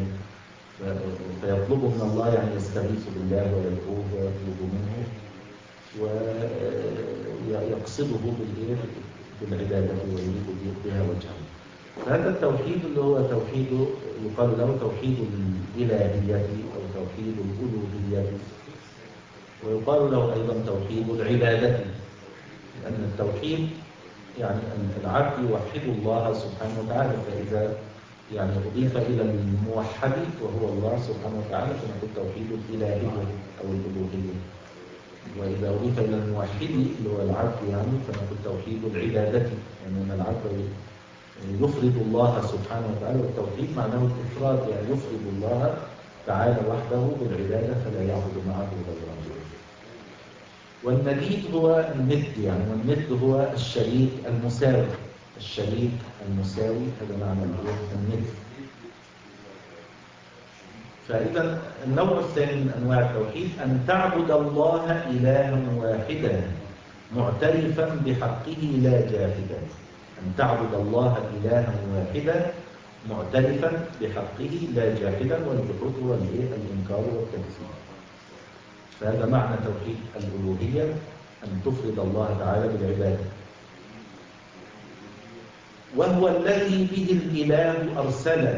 فيطلب من الله يعني يستغيث بالله ويدعوه ويطلب منه ويقصده بالعبادة ويريد بها وجهه. فهذا التوحيد اللي هو توحيد يقال له توحيد الإلهية أو توحيد الألوهية، ويقال له أيضا توحيد العبادة، لأن التوحيد يعني العبد يوحد الله سبحانه وتعالى، فإذا يعني أضيف إلى الموحد وهو الله سبحانه وتعالى فنقول توحيد الإلهية أو الألوهية، وإذا أضيف إلى الموحد اللي هو العبد يعني فنقول توحيد العبادة، يعني أن العبد يفرد الله سبحانه وتعالى، والتوحيد معناه الإفراد، يعني يفرد الله تعالى وحده بالعبادة فلا يعبد معه غيره. والنديد هو الند، يعني والند هو الشريك المساوي، الشريك المساوي هذا معنى الند. فإذا النوع الثاني من أنواع التوحيد أن تعبد الله إلها واحدا معترفا بحقه لا جاحدا، أن تعبد الله إلها واحدا معترفا بحقه لا جاحدا، والجحود هو الإنكار والتكذيب. فهذا معنى توحيد الألوهية، أن تفرد الله تعالى بالعبادة. وهو الذي به الإله أرسل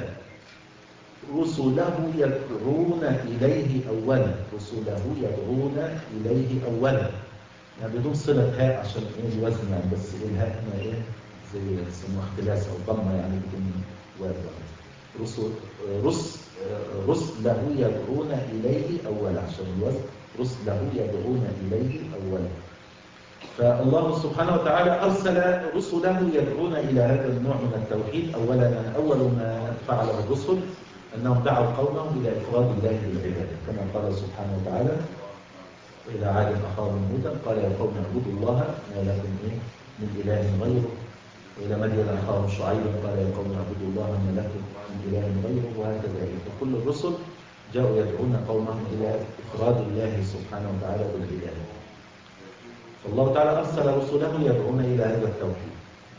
رسله يدعون إليه أولا، رسله يدعون إليه أولا، يعني بدون صلة هاء عشان ايه الوزن يعني، بس الهاء هنا ايه زي يسموها اختلاس او ضمه يعني بدون وزن. رسل رس رسله يدعون اليه اولا عشان الوزن، رسله يدعون اليه اولا. فالله سبحانه وتعالى ارسل رسله يدعون الى هذا النوع من التوحيد اولا. يعني اول ما فعله الرسل انهم دعوا قومهم الى افراد الله بالعباده، كما قال سبحانه وتعالى وإلى عاد أخاهم هودا قال يا قوم اعبدوا الله ما لكم إيه من إله غيره، وإلى مدين أخاهم شعيبا قال يا قوم اعبدوا الله ما لكم من إله غيره، وهكذا. فكل الرسل جاءوا يدعون قومهم إلى إفراد الله سبحانه وتعالى بالعبادة. فالله تعالى أرسل رسله يدعون إلى هذا التوحيد،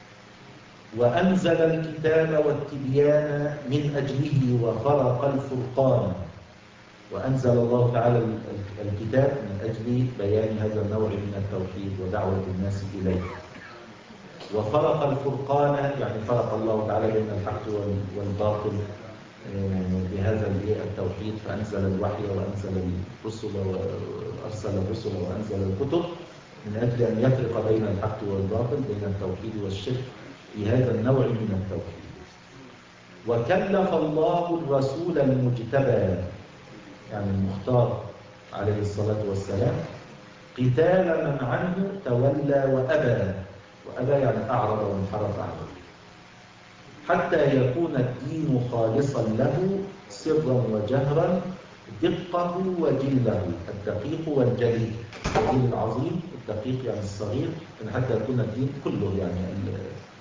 وأنزل الكتاب والتبيان من أجله وخلق الفرقان. وأنزل الله تعالى الكتاب من أجل بيان هذا النوع من التوحيد ودعوة الناس إليه، وخلق الفرقان يعني فرق الله تعالى بين الحق والباطل بهذا التوحيد، فأنزل الوحي وأنزل الرسل وأرسل الرسل وأنزل الكتب من أجل أن يفرق بين الحق والباطل، بين التوحيد والشرك في هذا النوع من التوحيد. وكلف الله الرسول المجتبى يعني المختار عليه الصلاة والسلام قتال من عنه تولى وأبى، وأبى يعني أعرض وانحرف عنه، حتى يكون الدين خالصا له سرا وجهرا، دقه وجله، الدقيق والجلي، الجليل العظيم، الدقيق يعني الصغير، يعني حتى يكون الدين كله يعني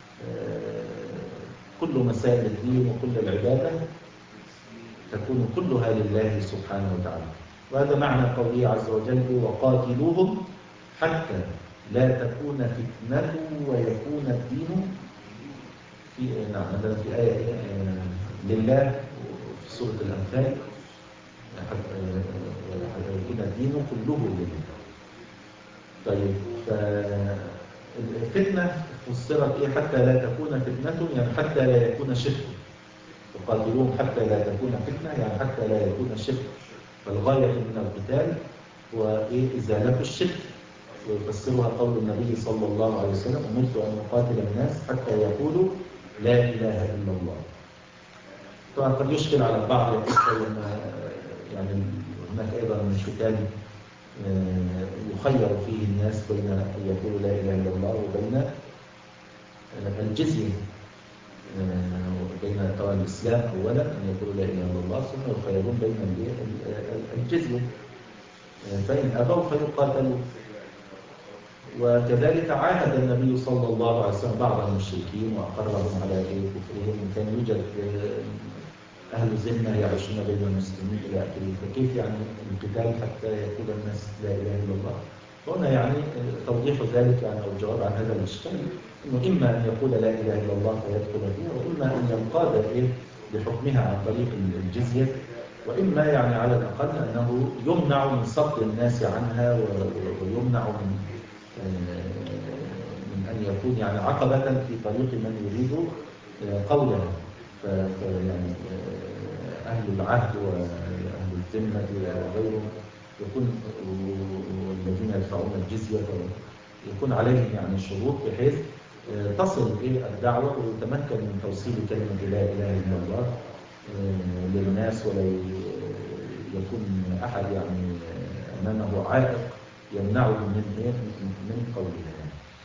كل مسائل الدين وكل العبادة تكون كلها لله سبحانه وتعالى. وهذا معنى قوله عز وجل وقاتلوهم حتى لا تكون فتنة ويكون الدين في نعم هذا في آية لله في سورة الأنفال حتى يكون الدين كله لله. طيب الفتنة فسرت إيه؟ حتى لا تكون فتنة يعني حتى لا يكون شرك. وقاتلوهم حتى لا تكون فتنة يعني حتى لا يكون شرك. فالغاية من القتال هو إيه؟ إزالة الشرك. ويفسرها قول النبي صلى الله عليه وسلم أمرت أن أقاتل الناس حتى يقولوا لا إله إلا الله. طبعا قد يشكل على البعض يقول يعني هناك أيضا من شتان يخير فيه الناس بين أن يقولوا لا إله إلا الله وبين الجزية، بين طبعا الإسلام أولا أن يقولوا لا إله إلا الله ثم يخيرون بين الجزية، فإن أبوا فيقاتلوا. وكذلك عاهد النبي صلى الله عليه وسلم بعض المشركين وأقرهم على كفرهم، وكان يوجد أهل ذمة يعيشون بين المسلمين إلى آخره، فكيف يعني القتال حتى يقول الناس لا إله إلا الله؟ هنا يعني توضيح ذلك يعني أو الجواب عن هذا الإشكال إنه إما أن يقول لا إله إلا الله فيدخل فيها، وإما أن ينقاد إيه بحكمها عن طريق الجزية، وإما يعني على الأقل أنه يمنع من صد الناس عنها ويمنع من من أن يكون يعني عقبة في طريق من يريد قولها. فيعني أهل العهد وأهل الذمة وغيرهم يكون والذين يدفعون الجزية يكون عليهم يعني شروط بحيث تصل إلى الدعوة ويتمكن من توصيل كلمة لا إله إلا الله للناس، ولا يكون أحد يعني أمامه عائق يمنعه من من قولها.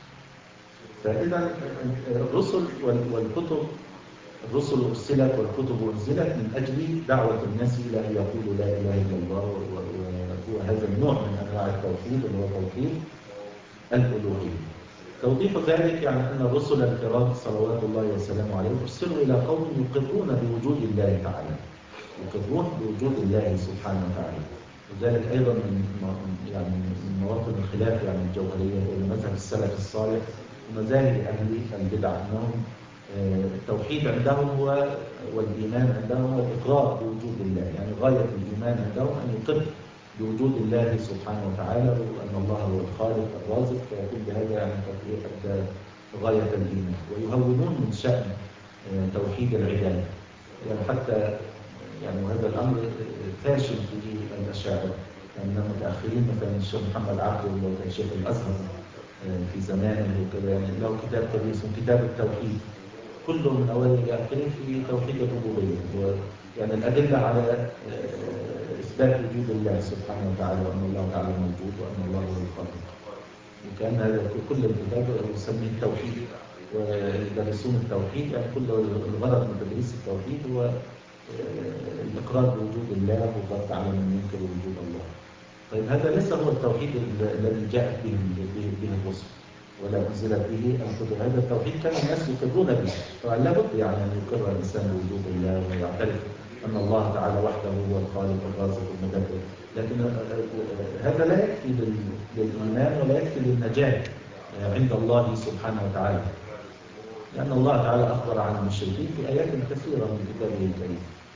فإذا الرسل والكتب الرسل أرسلت والكتب أنزلت من أجل دعوة الناس إلى أن يقولوا لا إله إلا الله، وهو هذا النوع من أنواع التوحيد اللي هو توحيد الألوهية. توضيح ذلك يعني أن الرسل الكرام صلوات الله وسلامه عليهم أرسلوا إلى قوم يقرون بوجود الله تعالى، يقرون بوجود الله سبحانه وتعالى. وذلك أيضا من يعني من مواطن الخلاف يعني الجوهرية بين مذهب السلف الصالح ومذاهب أهل البدع، أنهم التوحيد عندهم هو والإيمان عندهم هو الإقرار بوجود الله، يعني غاية الإيمان عندهم أن يقر بوجود الله سبحانه وتعالى وأن الله هو الخالق الرازق، فيكون بهذا يعني أدى غاية الإيمان. ويهونون من شأن توحيد العبادة، يعني حتى يعني وهذا الأمر فاشل في الأشاعرة، يعني من المتأخرين مثلا الشيخ محمد عبده وكان شيخ الأزهر في زمانه وكذا، يعني له كتاب كبير اسمه كتاب التوحيد، كله من أوله إلى آخره في توحيد الربوبية، يعني الأدلة على إثبات وجود الله سبحانه وتعالى وأن الله تعالى موجود وأن الله هو الخالق. وكان هذا كل الكتاب يسميه التوحيد ويدرسون التوحيد، يعني كل الغرض من تدريس التوحيد هو الإقرار بوجود الله والرد على من ينكر وجود الله. طيب هذا ليس هو التوحيد الذي جاءت به به الرسل ولا أنزلت به الكتب، هذا التوحيد كان الناس يقرون به، فلابد يعني أن يقر الإنسان بوجود الله ويعترف أن الله تعالى وحده هو الخالق الرازق المدبر، لكن هذا لا يكفي للإيمان ولا يكفي للنجاة عند الله سبحانه وتعالى، لأن الله تعالى أخبر عن المشركين في آيات كثيرة من كتابه الكريم،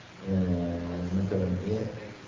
مثلا إيه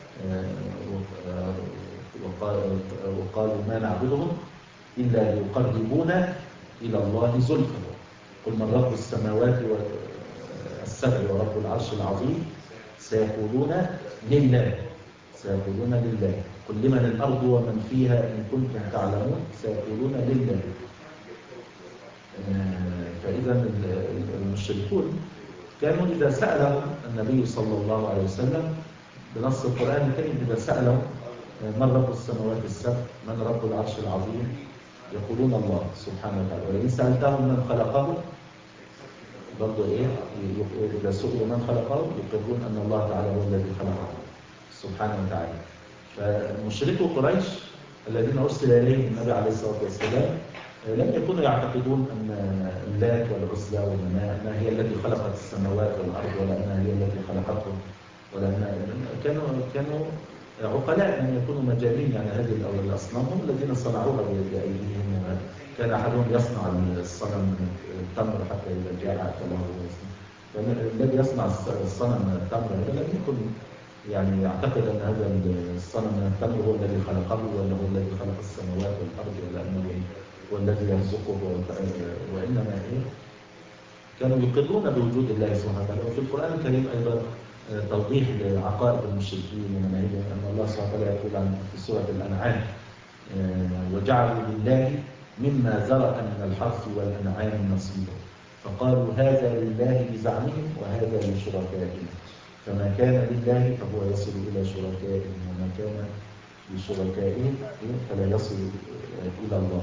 وقالوا ما نعبدهم إلا ليقربونا إلى الله زلفى، قل من رب السماوات السبع ورب العرش العظيم سيقولون لله سيقولون لله قل لمن الأرض ومن فيها إن كنتم تعلمون سيقولون لله. فإذا المشركون كانوا إذا سألهم النبي صلى الله عليه وسلم بنص القرآن الكريم، إذا سألهم من رب السماوات السبع، من رب العرش العظيم، يقولون الله سبحانه وتعالى. ولئن سألتهم من خلقهم برضه إيه، إذا سئلوا من خلقهم يقولون أن الله تعالى هو الذي خلقهم سبحانه وتعالى. فمشركو قريش الذين أرسل إليهم النبي عليه الصلاة والسلام لم يكونوا يعتقدون أن اللات والعزى والمناة أنها هي التي خلقت السماوات والأرض، ولا أنها هي التي خلقتهم، ولا أنها كانوا كانوا عقلاء من يكونوا مجانين. يعني هذه الأصنام هم الذين صنعوها بأيديهم. كان أحدهم يصنع الصنم من التمر حتى إذا جاء أكله. فالذي يصنع الصنم من التمر هذا لم يكن يعني يعتقد أن هذا الصنم من التمر هو الذي خلقه، ولا هو الذي خلق السماوات والأرض، ولا أنه هو الذي يرزقه، وإنما إيه، كانوا يقرون بوجود الله سبحانه وتعالى. وفي القرآن الكريم أيضا توضيح لعقائد المشركين ومناهجهم، أن الله سبحانه وتعالى يقول عن في سورة الأنعام: وجعلوا لله مما زرع من الحرث والأنعام نصيبا فقالوا هذا لله بزعمهم وهذا لشركائهم فما كان لله فهو يصل إلى شركائهم وما كان لشركائهم فلا يصل إلى الله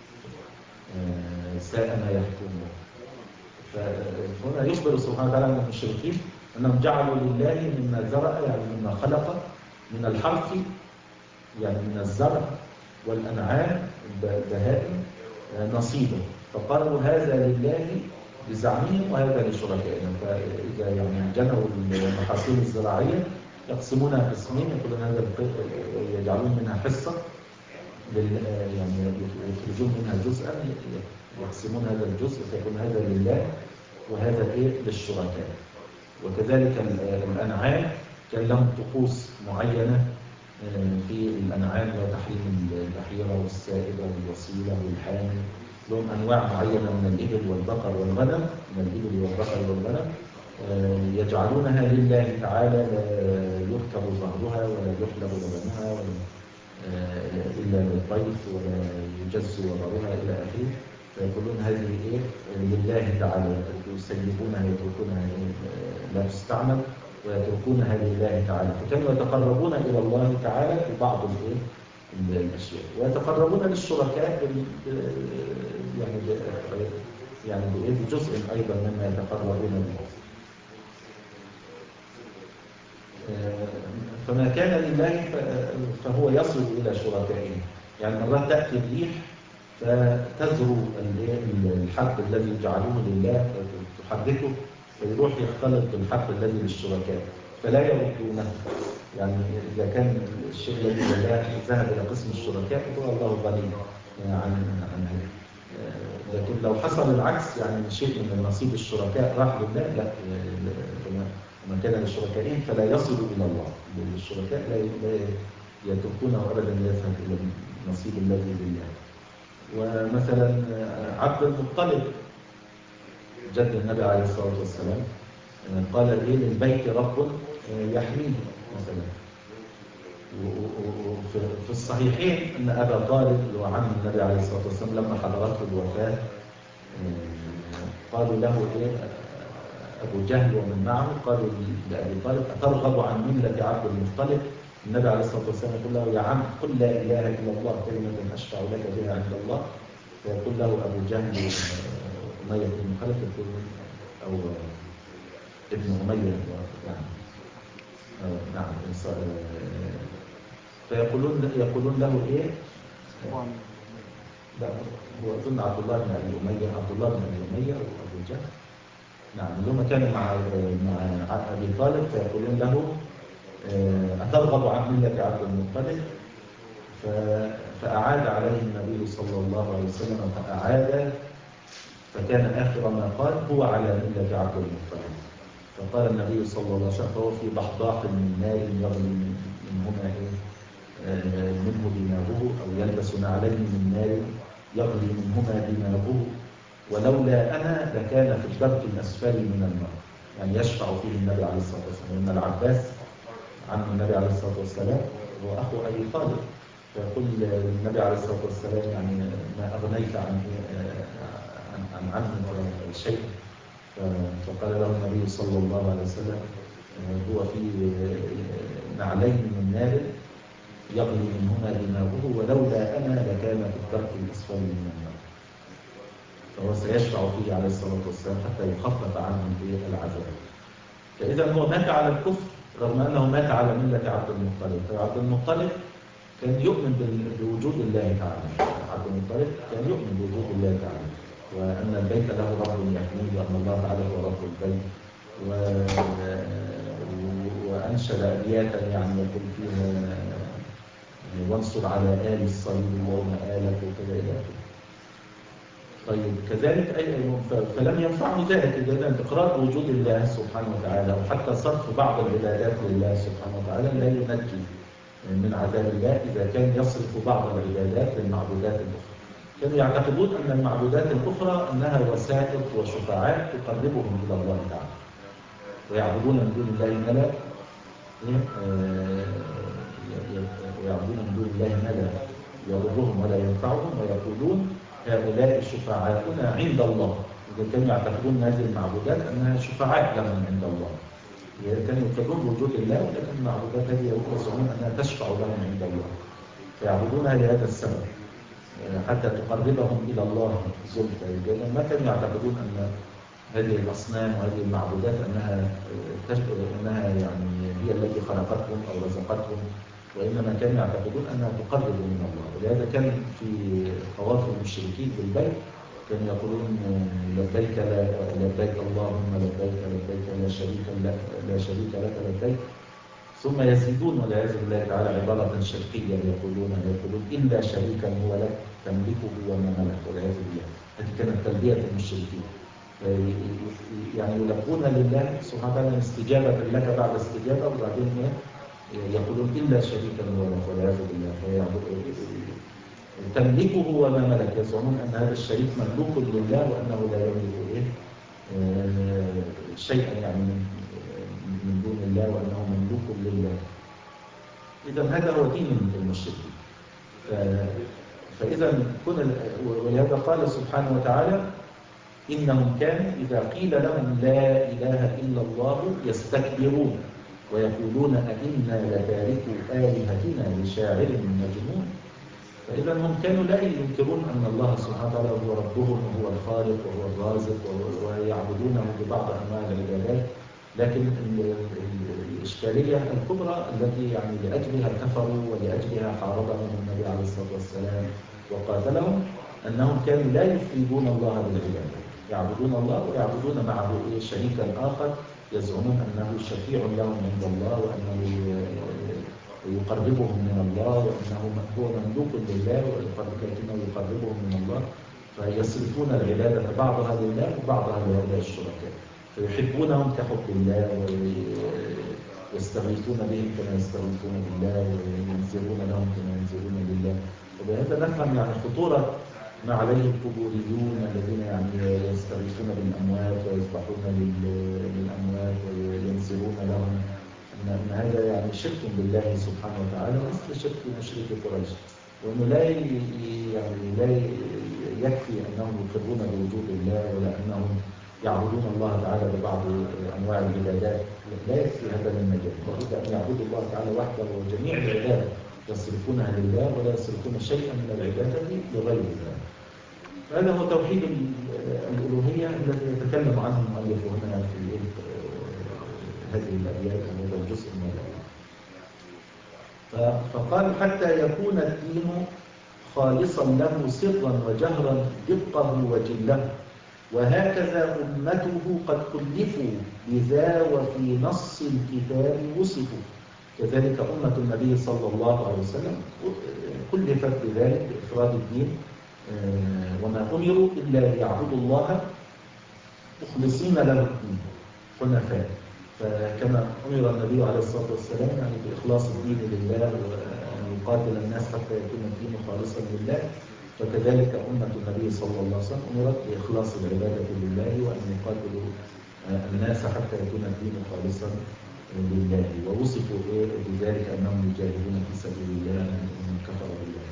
ساء ما يحكمون. فهنا يخبر سبحانه وتعالى عن المشركين أنهم جعلوا لله مما زرع، يعني مما خلق من الحرث، يعني من الزرع والأنعام البهائم نصيبا فقالوا هذا لله بزعمهم وهذا لشركائهم. فإذا يعني جنوا المحاصيل الزراعية يقسمونها قسمين، يقولون هذا يجعلون منها حصة يعني يخرجون منها جزءا يقسمون هذا الجزء فيكون هذا لله وهذا ايه للشركاء. وكذلك الأنعام كان لهم طقوس معينة في الأنعام، وتحريم البحيرة والسائبة والوصيلة والحامل، لهم أنواع معينة من الإبل والبقر والغنم، من الإبل والبقر والغنم يجعلونها لله تعالى، لا يركب ظهرها ولا يحلب لبنها إلا للضيف ولا يجز وضرها إلى آخره. فيقولون هذه إيه لله تعالى، يسيبونها يتركونها لا تستعمل ويتركونها لله تعالى. فكانوا يتقربون إلى الله تعالى ببعض الإيه الأشياء، ويتقربون للشركاء يعني يعني بجزء أيضا مما يتقربون به. فما كان لله فهو يصل إلى شركائه. يعني مرات تأتي الريح فتزرو الحب الذي جعلوه لله تحركه فيروح يختلط بالحب الذي للشركاء فلا يردونه. يعني إذا كان الشيء الذي لله ذهب إلى قسم الشركاء فهو الله غني عن عن هذا. لكن لو حصل العكس، يعني شيء من نصيب الشركاء راح لله، لا، وما كان للشركائين فلا يصل إلى الله. للشركاء لا يتركونه أبدا يذهب إلى النصيب الذي لله. ومثلا عبد المطلب جد النبي عليه الصلاة والسلام قال إيه للبيت رب يحميه مثلا. وفي الصحيحين أن أبا طالب وعم النبي عليه الصلاة والسلام لما حضرته الوفاة قالوا له إيه أبو جهل ومن معه، قالوا لأبي طالب أترغب عن ملة عبد المطلب؟ النبي عليه الصلاة والسلام يقول له يا عم قل لا إله إلا الله كلمة أشفع لك بها عند الله. فيقول له أبو جهل أمية بن خلف أو ابن أمية نعم نعم فيقولون يقولون له إيه؟ لا هو أظن عبد الله بن أبي أمية، عبد الله بن أبي أمية أو أبو جهل نعم، اللي هم كانوا مع مع أبي طالب. فيقولون له أترغب عن ملة عبد المطلب؟ فأعاد عليه النبي صلى الله عليه وسلم فأعاد، فكان آخر ما قال هو على ملة عبد المطلب. فقال النبي صلى الله عليه وسلم فهو في ضحضاح من نار يغلي منهما منه دماغه، أو يلبس نعلين من نار يغلي منهما دماغه، ولولا أنا لكان في الدرك الأسفل من النار. يعني يشفع فيه النبي عليه الصلاة والسلام. إن العباس عم النبي عليه الصلاة والسلام هو أخو أبي طالب، فيقول النبي عليه الصلاة والسلام يعني ما أغنيت عن عن عن عن شيء. فقال له النبي صلى الله عليه وسلم هو في نعلين من نار يغلي منهما دماغه ولولا أنا لكان في الدرك الأسفل من النار. فهو سيشفع فيه عليه الصلاة والسلام حتى يخفف عنه العذاب. فإذا هو مات على الكفر رغم أنه مات على ملة عبد المطلب. فعبد المطلب كان يؤمن بوجود الله تعالى. عبد المطلب كان يؤمن بوجود الله تعالى وأن البيت له رب يحميه وأن الله تعالى هو رب البيت و... وأنشد أبياتا يعني يقول فيها وانصر على آل الصليب وهم آلك وكذا إلى آخره. طيب كذلك أي فلم ينفعه ذلك إذا إقرار وجود الله سبحانه وتعالى وحتى صرف بعض العبادات لله سبحانه وتعالى لا ينجي من عذاب الله إذا كان يصرف بعض العبادات للمعبودات الأخرى. كانوا يعتقدون أن المعبودات الأخرى أنها وسائط وشفاعات تقربهم إلى الله تعالى ويعبدون من دون الله ما لا ويعبدون من دون الله ما لا يضرهم ولا ينفعهم ويقولون هؤلاء شفعاؤنا عند الله. إذا كانوا يعتقدون هذه المعبودات أنها شفعاء لهم عند الله. كانوا يقرون وجود الله ولكن المعبودات هذه يزعمون أنها تشفع لهم عند الله فيعبدونها لهذا السبب حتى تقربهم إلى الله زلفى. ما كانوا يعتقدون أن هذه الأصنام وهذه المعبودات أنها أنها يعني هي التي خلقتهم أو رزقتهم وإنما كانوا يعتقدون أنها تقرب من الله. ولهذا كان في طواف المشركين بالبيت كانوا يقولون لبيك لا لبيك اللهم لبيك لبيك لا شريك لك لا شريك لك لبيك ثم يزيدون والعياذ بالله تعالى عبارة شرقية يقولون يقولون إلا شريكا هو لك تملكه وما ملك والعياذ بالله. هذه كانت تلبية المشركين يعني يلبون لله سبحانه وتعالى استجابة لك بعد استجابة وبعدين يقولون إلا شريكا هو لك والعياذ بالله تملكه وما ملك. يزعمون أن هذا الشريك مملوك لله وأنه لا يملك إيه آه شيئا يعني من, من دون الله وأنه مملوك لله. إذا هذا هو دين المشركين. فإذا كن ولهذا قال سبحانه وتعالى إنهم كانوا إذا قيل لهم لا إله إلا الله يستكبرون ويقولون أئنا لتاركو آلهتنا لشاعر مجنون. فإذا هم كانوا لا ينكرون أن الله سبحانه وتعالى هو ربهم وهو الخالق وهو الرازق ويعبدونه ببعض أنواع العبادات. لكن الإشكالية الكبرى التي يعني لأجلها كفروا ولأجلها حاربهم النبي عليه الصلاة والسلام وقاتلهم أنهم كانوا لا يفردون الله بالعبادة يعبدون الله ويعبدون معه شريكا آخر يزعمون أنه شفيع لهم عند الله وأنه يقربهم من الله وأنه هو مملوك لله ولكنه يقربهم من الله فيصرفون العبادة بعضها لله وبعضها لهؤلاء الشركاء فيحبونهم كحب الله ويستغيثون بهم كما يستغيثون بالله وينزلون لهم كما ينزلون لله. وبهذا نفهم يعني خطورة ما عليه القبوريون الذين يعني يستغيثون بالأموات ويذبحون للأموات وينزلون لهم أن هذا يعني شرك بالله سبحانه وتعالى مثل شرك مشرك قريش وأنه لا يعني لا يكفي أنهم يقرون بوجود الله ولا أنهم يعبدون الله تعالى ببعض أنواع العبادات لا يكفي هذا للنجاة. لابد أن يعبدوا الله تعالى وحده وجميع العبادة يصرفونها لله ولا يصرفون شيئا من العبادة لغير الله. هذا هو توحيد الألوهية الذي يتكلم عنه المؤلف هنا في هذه الأبيات أو هذا الجزء من الأبيات. فقال حتى يكون الدين خالصا له سرا وجهرا دقه وجله وهكذا أمته قد كلفوا بذا وفي نص الكتاب وصفوا. كذلك أمة النبي صلى الله عليه وسلم كلفت بذلك بإفراد الدين وما أمروا إلا ليعبدوا الله مخلصين له الدين حنفاء. فكما أمر النبي عليه الصلاة والسلام يعني بإخلاص الدين لله وأن يقاتل الناس حتى يكون الدين خالصا لله فكذلك أمة النبي صلى الله عليه وسلم أمرت بإخلاص العبادة لله وأن يقاتلوا الناس حتى يكون الدين خالصا لله. ووصفوا بذلك أنهم يجاهدون في سبيل الله ومن كفر بالله.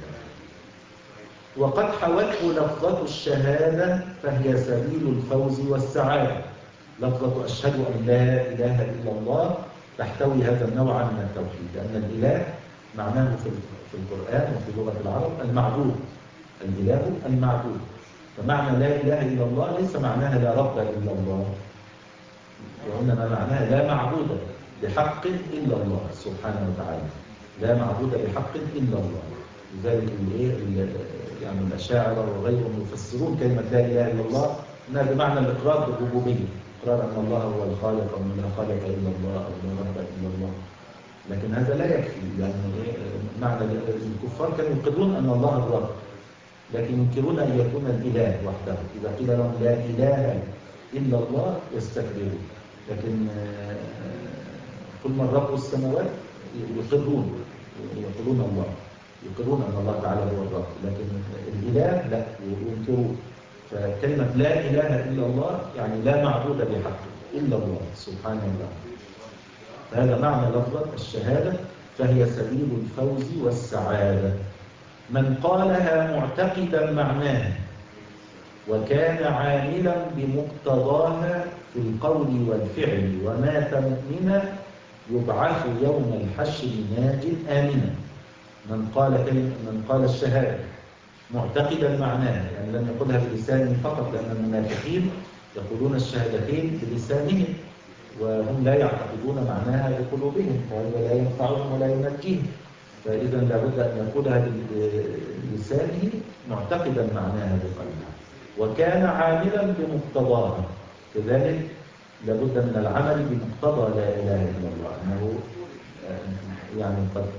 وقد حوته لفظة الشهادة فهي سبيل الفوز والسعادة لفظة أشهد أن لا إله إلا الله تحتوي هذا النوع من التوحيد، لأن الإله معناه في في القرآن وفي لغة العرب المعبود، الإله المعبود. فمعنى لا إله إلا الله ليس معناها لا رب إلا الله، وإنما معناها لا معبود بحق إلا الله سبحانه وتعالى، لا معبود بحق إلا الله. لذلك يعني الأشاعرة وغيرهم يفسرون كلمة لا إله إلا الله أنها بمعنى الإقرار بالربوبية، إقرار أن الله هو الخالق أو لا خالق إلا الله أو لا رب إلا الله. لكن هذا لا يكفي، يعني معنى الكفار كانوا يقرون أن الله الرب، لكن ينكرون أن يكون الإله وحده. إذا قيل لهم لا إله إلا الله يستكبرون. لكن كل من رب السماوات يقرون يقولون الله، يقرون أن الله تعالى هو الرب، لكن الإله لا ينكرون. فكلمة لا إله إلا الله يعني لا معبود بحق إلا الله سبحانه وتعالى. هذا معنى لفظة الشهادة، فهي سبيل الفوز والسعادة. من قالها معتقدا معناها وكان عاملا بمقتضاها في القول والفعل ومات مؤمنا يبعث يوم الحشر ناج آمنا. من قال من قال الشهادة معتقدا معناها، يعني لم يقولها بلسانه فقط، لأن المنافقين يقولون الشهادتين بلسانهم وهم لا يعتقدون معناها بقلوبهم، وهذا لا ينفعهم ولا ينجيهم. فإذا لابد أن يقولها بلسانه معتقدا معناها بقلبه، وكان عاملا بمقتضاها. كذلك لابد من العمل بمقتضى لا إله إلا الله، أنه يعني قد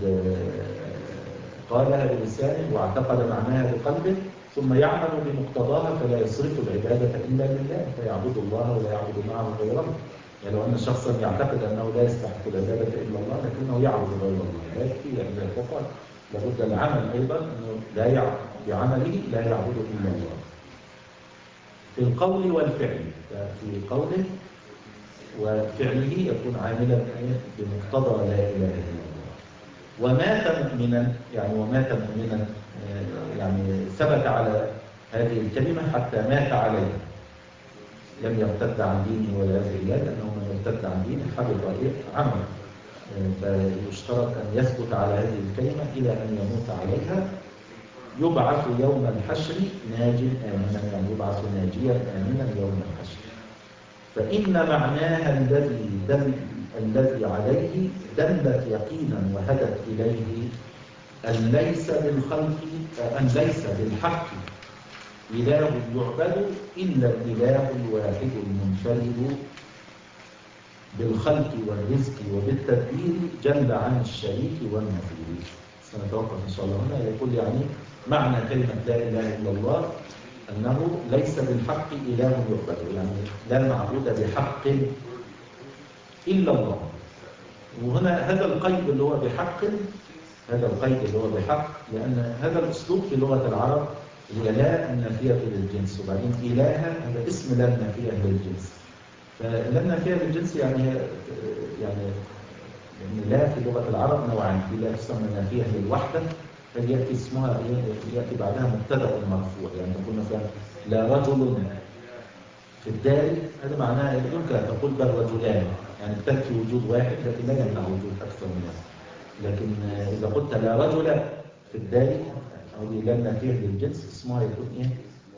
قالها بلسانه واعتقد معناها بقلبه ثم يعمل بمقتضاها، فلا يصرف العبادة إلا لله، فيعبد الله ولا يعبد معه غيره. يعني لو أن شخصا يعتقد أنه لا يستحق العبادة إلا الله لكنه يعبد غير الله لا يكفي، يعني فقط لابد العمل أيضا أنه لا يعبد بعمله لا يعبد إلا الله. في القول والفعل، في قوله وفعله يكون عاملا بمقتضى لا إله إلا الله. ومات مؤمنا، يعني ومات مؤمنا يعني ثبت على هذه الكلمة حتى مات عليها، لم يرتد عن دينه ولا بالله، لأنه من يرتد عن دينه حبط عمله. فيشترط أن يثبت على هذه الكلمة إلى أن يموت عليها. يبعث يوم الحشر ناج آمنا، يعني يبعث ناجيا آمنا يوم الحشر. فإن معناها الذي دل الذي عليه دلت يقينا وهدت إليه أن ليس بالخلق أن ليس بالحق إله يعبد إلا الإله الواحد المنفرد بالخلق والرزق وبالتدبير جل عن الشريك والنظير. سنتوقف إن شاء الله هنا. يقول يعني معنى كلمة لا إله إلا الله أنه ليس بالحق إله يعبد، يعني لا معبود بحق إلا الله. وهنا هذا القيد اللي هو بحق، هذا القيد اللي هو بحق، لأن هذا الأسلوب في لغة العرب هي لا النافية للجنس، وبعدين إله هذا اسم لا النافية للجنس. فلا النافية للجنس يعني يعني يعني لا في لغة العرب نوعان، في لا تسمى نافية للوحدة، هل يأتي اسمها يأتي بعدها مبتدأ مرفوع، يعني تقول مثلا لا رجل في الدار، هذا معناه يمكن أن تقول بل رجلان، يعني تكفي وجود واحد لكن لا يمنع وجود أكثر من واحد. لكن إذا قلت لا رجل في الدار هذه لا نافية للجنس، اسمها يكون إيه؟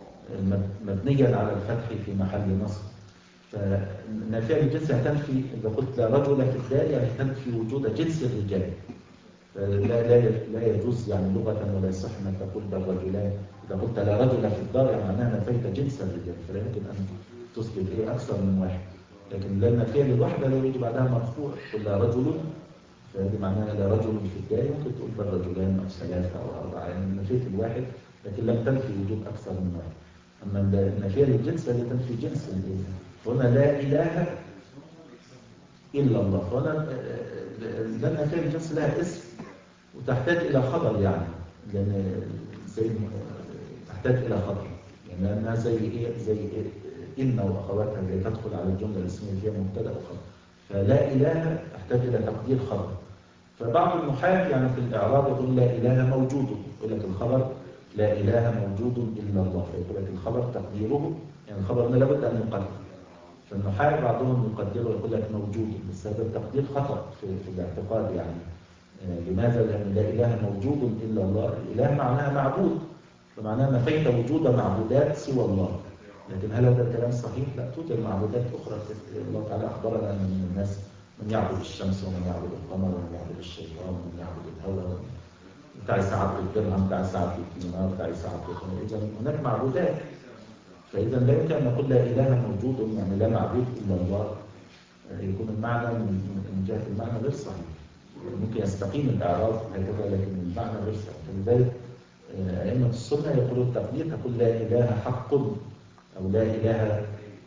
مبنيا على الفتح في محل نصب. فنافية للجنس هتنفي، إذا قلت لا رجل في الدار يعني تنفي وجود جنس الرجال. لا لا لا يجوز يعني لغة ولا يصح أن تقول بل رجلان. إذا قلت لا رجل في الدار يعني معناها نفيت جنس الرجال، فلا يمكن أن تثبت إيه أكثر من واحد. لكن لا نافية للوحدة لا يجي بعدها مرفوع، قل لا رجل فهذه معناها لا رجل في الدار، ممكن تقول بل رجلان أو ثلاثة أو أربعة، يعني نفيت الواحد لكن لم تنفي وجود أكثر من واحد. أما النافية للجنس فهي تنفي جنس الإله. هنا لا إله إلا الله، فهنا لا نافية للجنس لها اسم وتحتاج إلى خبر، يعني لأن زي تحتاج إلى خبر، يعني لأنها زي إيه زي إيه إن وأخواتها زي تدخل على الجملة الاسمية فيها مبتدأ وخبر. فلا إله تحتاج إلى تقدير خبر. فبعض النحاة يعني في الإعراب يقول لا إله موجود، يقول لك الخبر لا إله موجود إلا الله، فيقول لك الخبر تقديره يعني الخبر لابد أن يقدر. فالنحاة بعضهم يقدره ويقول لك موجود، بس هذا التقدير خطأ في, في الاعتقاد يعني. لماذا؟ لأن لا إله موجود إلا الله، الإله معناها معبود، فمعناها نفيت وجود معبودات سوى الله. لكن هل هذا الكلام صحيح؟ لا، توجد معبودات أخرى. الله تعالى أخبرنا أن من الناس من يعبد الشمس ومن يعبد القمر ومن يعبد الشيطان ومن يعبد الهوى، تعس عبد الدرهم، تعس عبد الدينار، تعس عبد الخمر. إذا هناك معبودات. فإذا لا يمكن أن نقول لا إله موجود يعني لا معبود إلا الله، يكون المعنى من جهة المعنى غير صحيح. ممكن يستقيم الإعراب هكذا لكن المعنى غير صحيح. فلذلك أئمة السنة يقولون التقدير تقول لا إله حق أو لا إله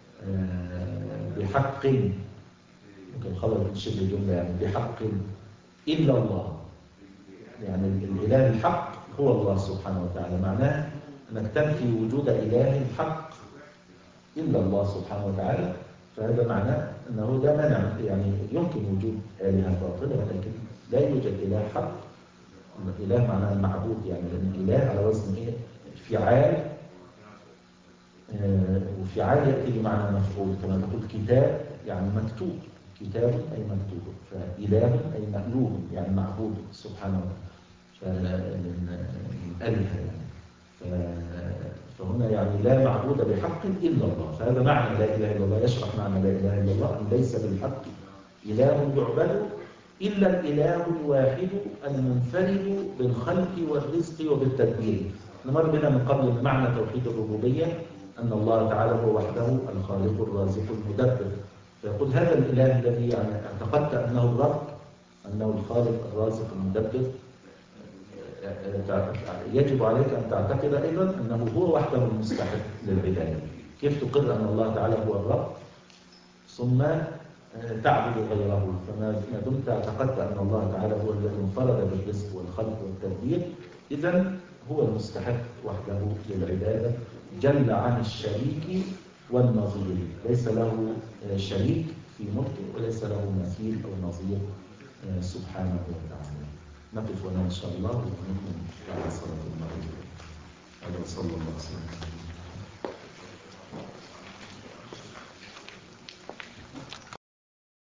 بحق، ممكن خبر من شبه جملة يعني بحق إلا الله. يعني الإله الحق هو الله سبحانه وتعالى، معناه أنك تنفي وجود إله حق إلا الله سبحانه وتعالى. فهذا معناه أنه لا مانع، يعني يمكن وجود آلهة باطلة ولكن لا يوجد إله حق. الإله معناه المعبود، يعني لأن إله على وزن إيه؟ فعال، آه وفعال يأتي بمعنى مفعول. كما تقول كتاب يعني مكتوب، كتاب أي مكتوب، فإله أي مألوه يعني معبود سبحانه وتعالى. الآلهة يعني. فهنا يعني لا معبود بحق إلا الله، فهذا معنى لا إله إلا الله. يشرح معنى لا إله إلا الله أن ليس بالحق إله يعبد إلا الإله الواحد المنفرد بالخلق والرزق وبالتدبير. نمر بنا من قبل معنى توحيد الربوبية أن الله تعالى هو وحده الخالق الرازق المدبر. فيقول هذا الإله الذي يعني اعتقدت أنه الرب، أنه الخالق الرازق المدبر، يجب عليك أن تعتقد أيضا أنه هو وحده المستحق للعبادة. كيف تقر أن الله تعالى هو الرب ثم تعبد غيره؟ فما دمت اعتقدت أن الله تعالى هو الذي انفرد بالرزق والخلق والتدبير، إذن هو المستحق وحده للعبادة جل عن الشريك والنظير. ليس له شريك في ملكه وليس له مثيل أو نظير سبحانه وتعالى. نقف هنا إن شاء الله ونكمل بعد صلاة المغرب. هذا صلى الله عليه وسلم.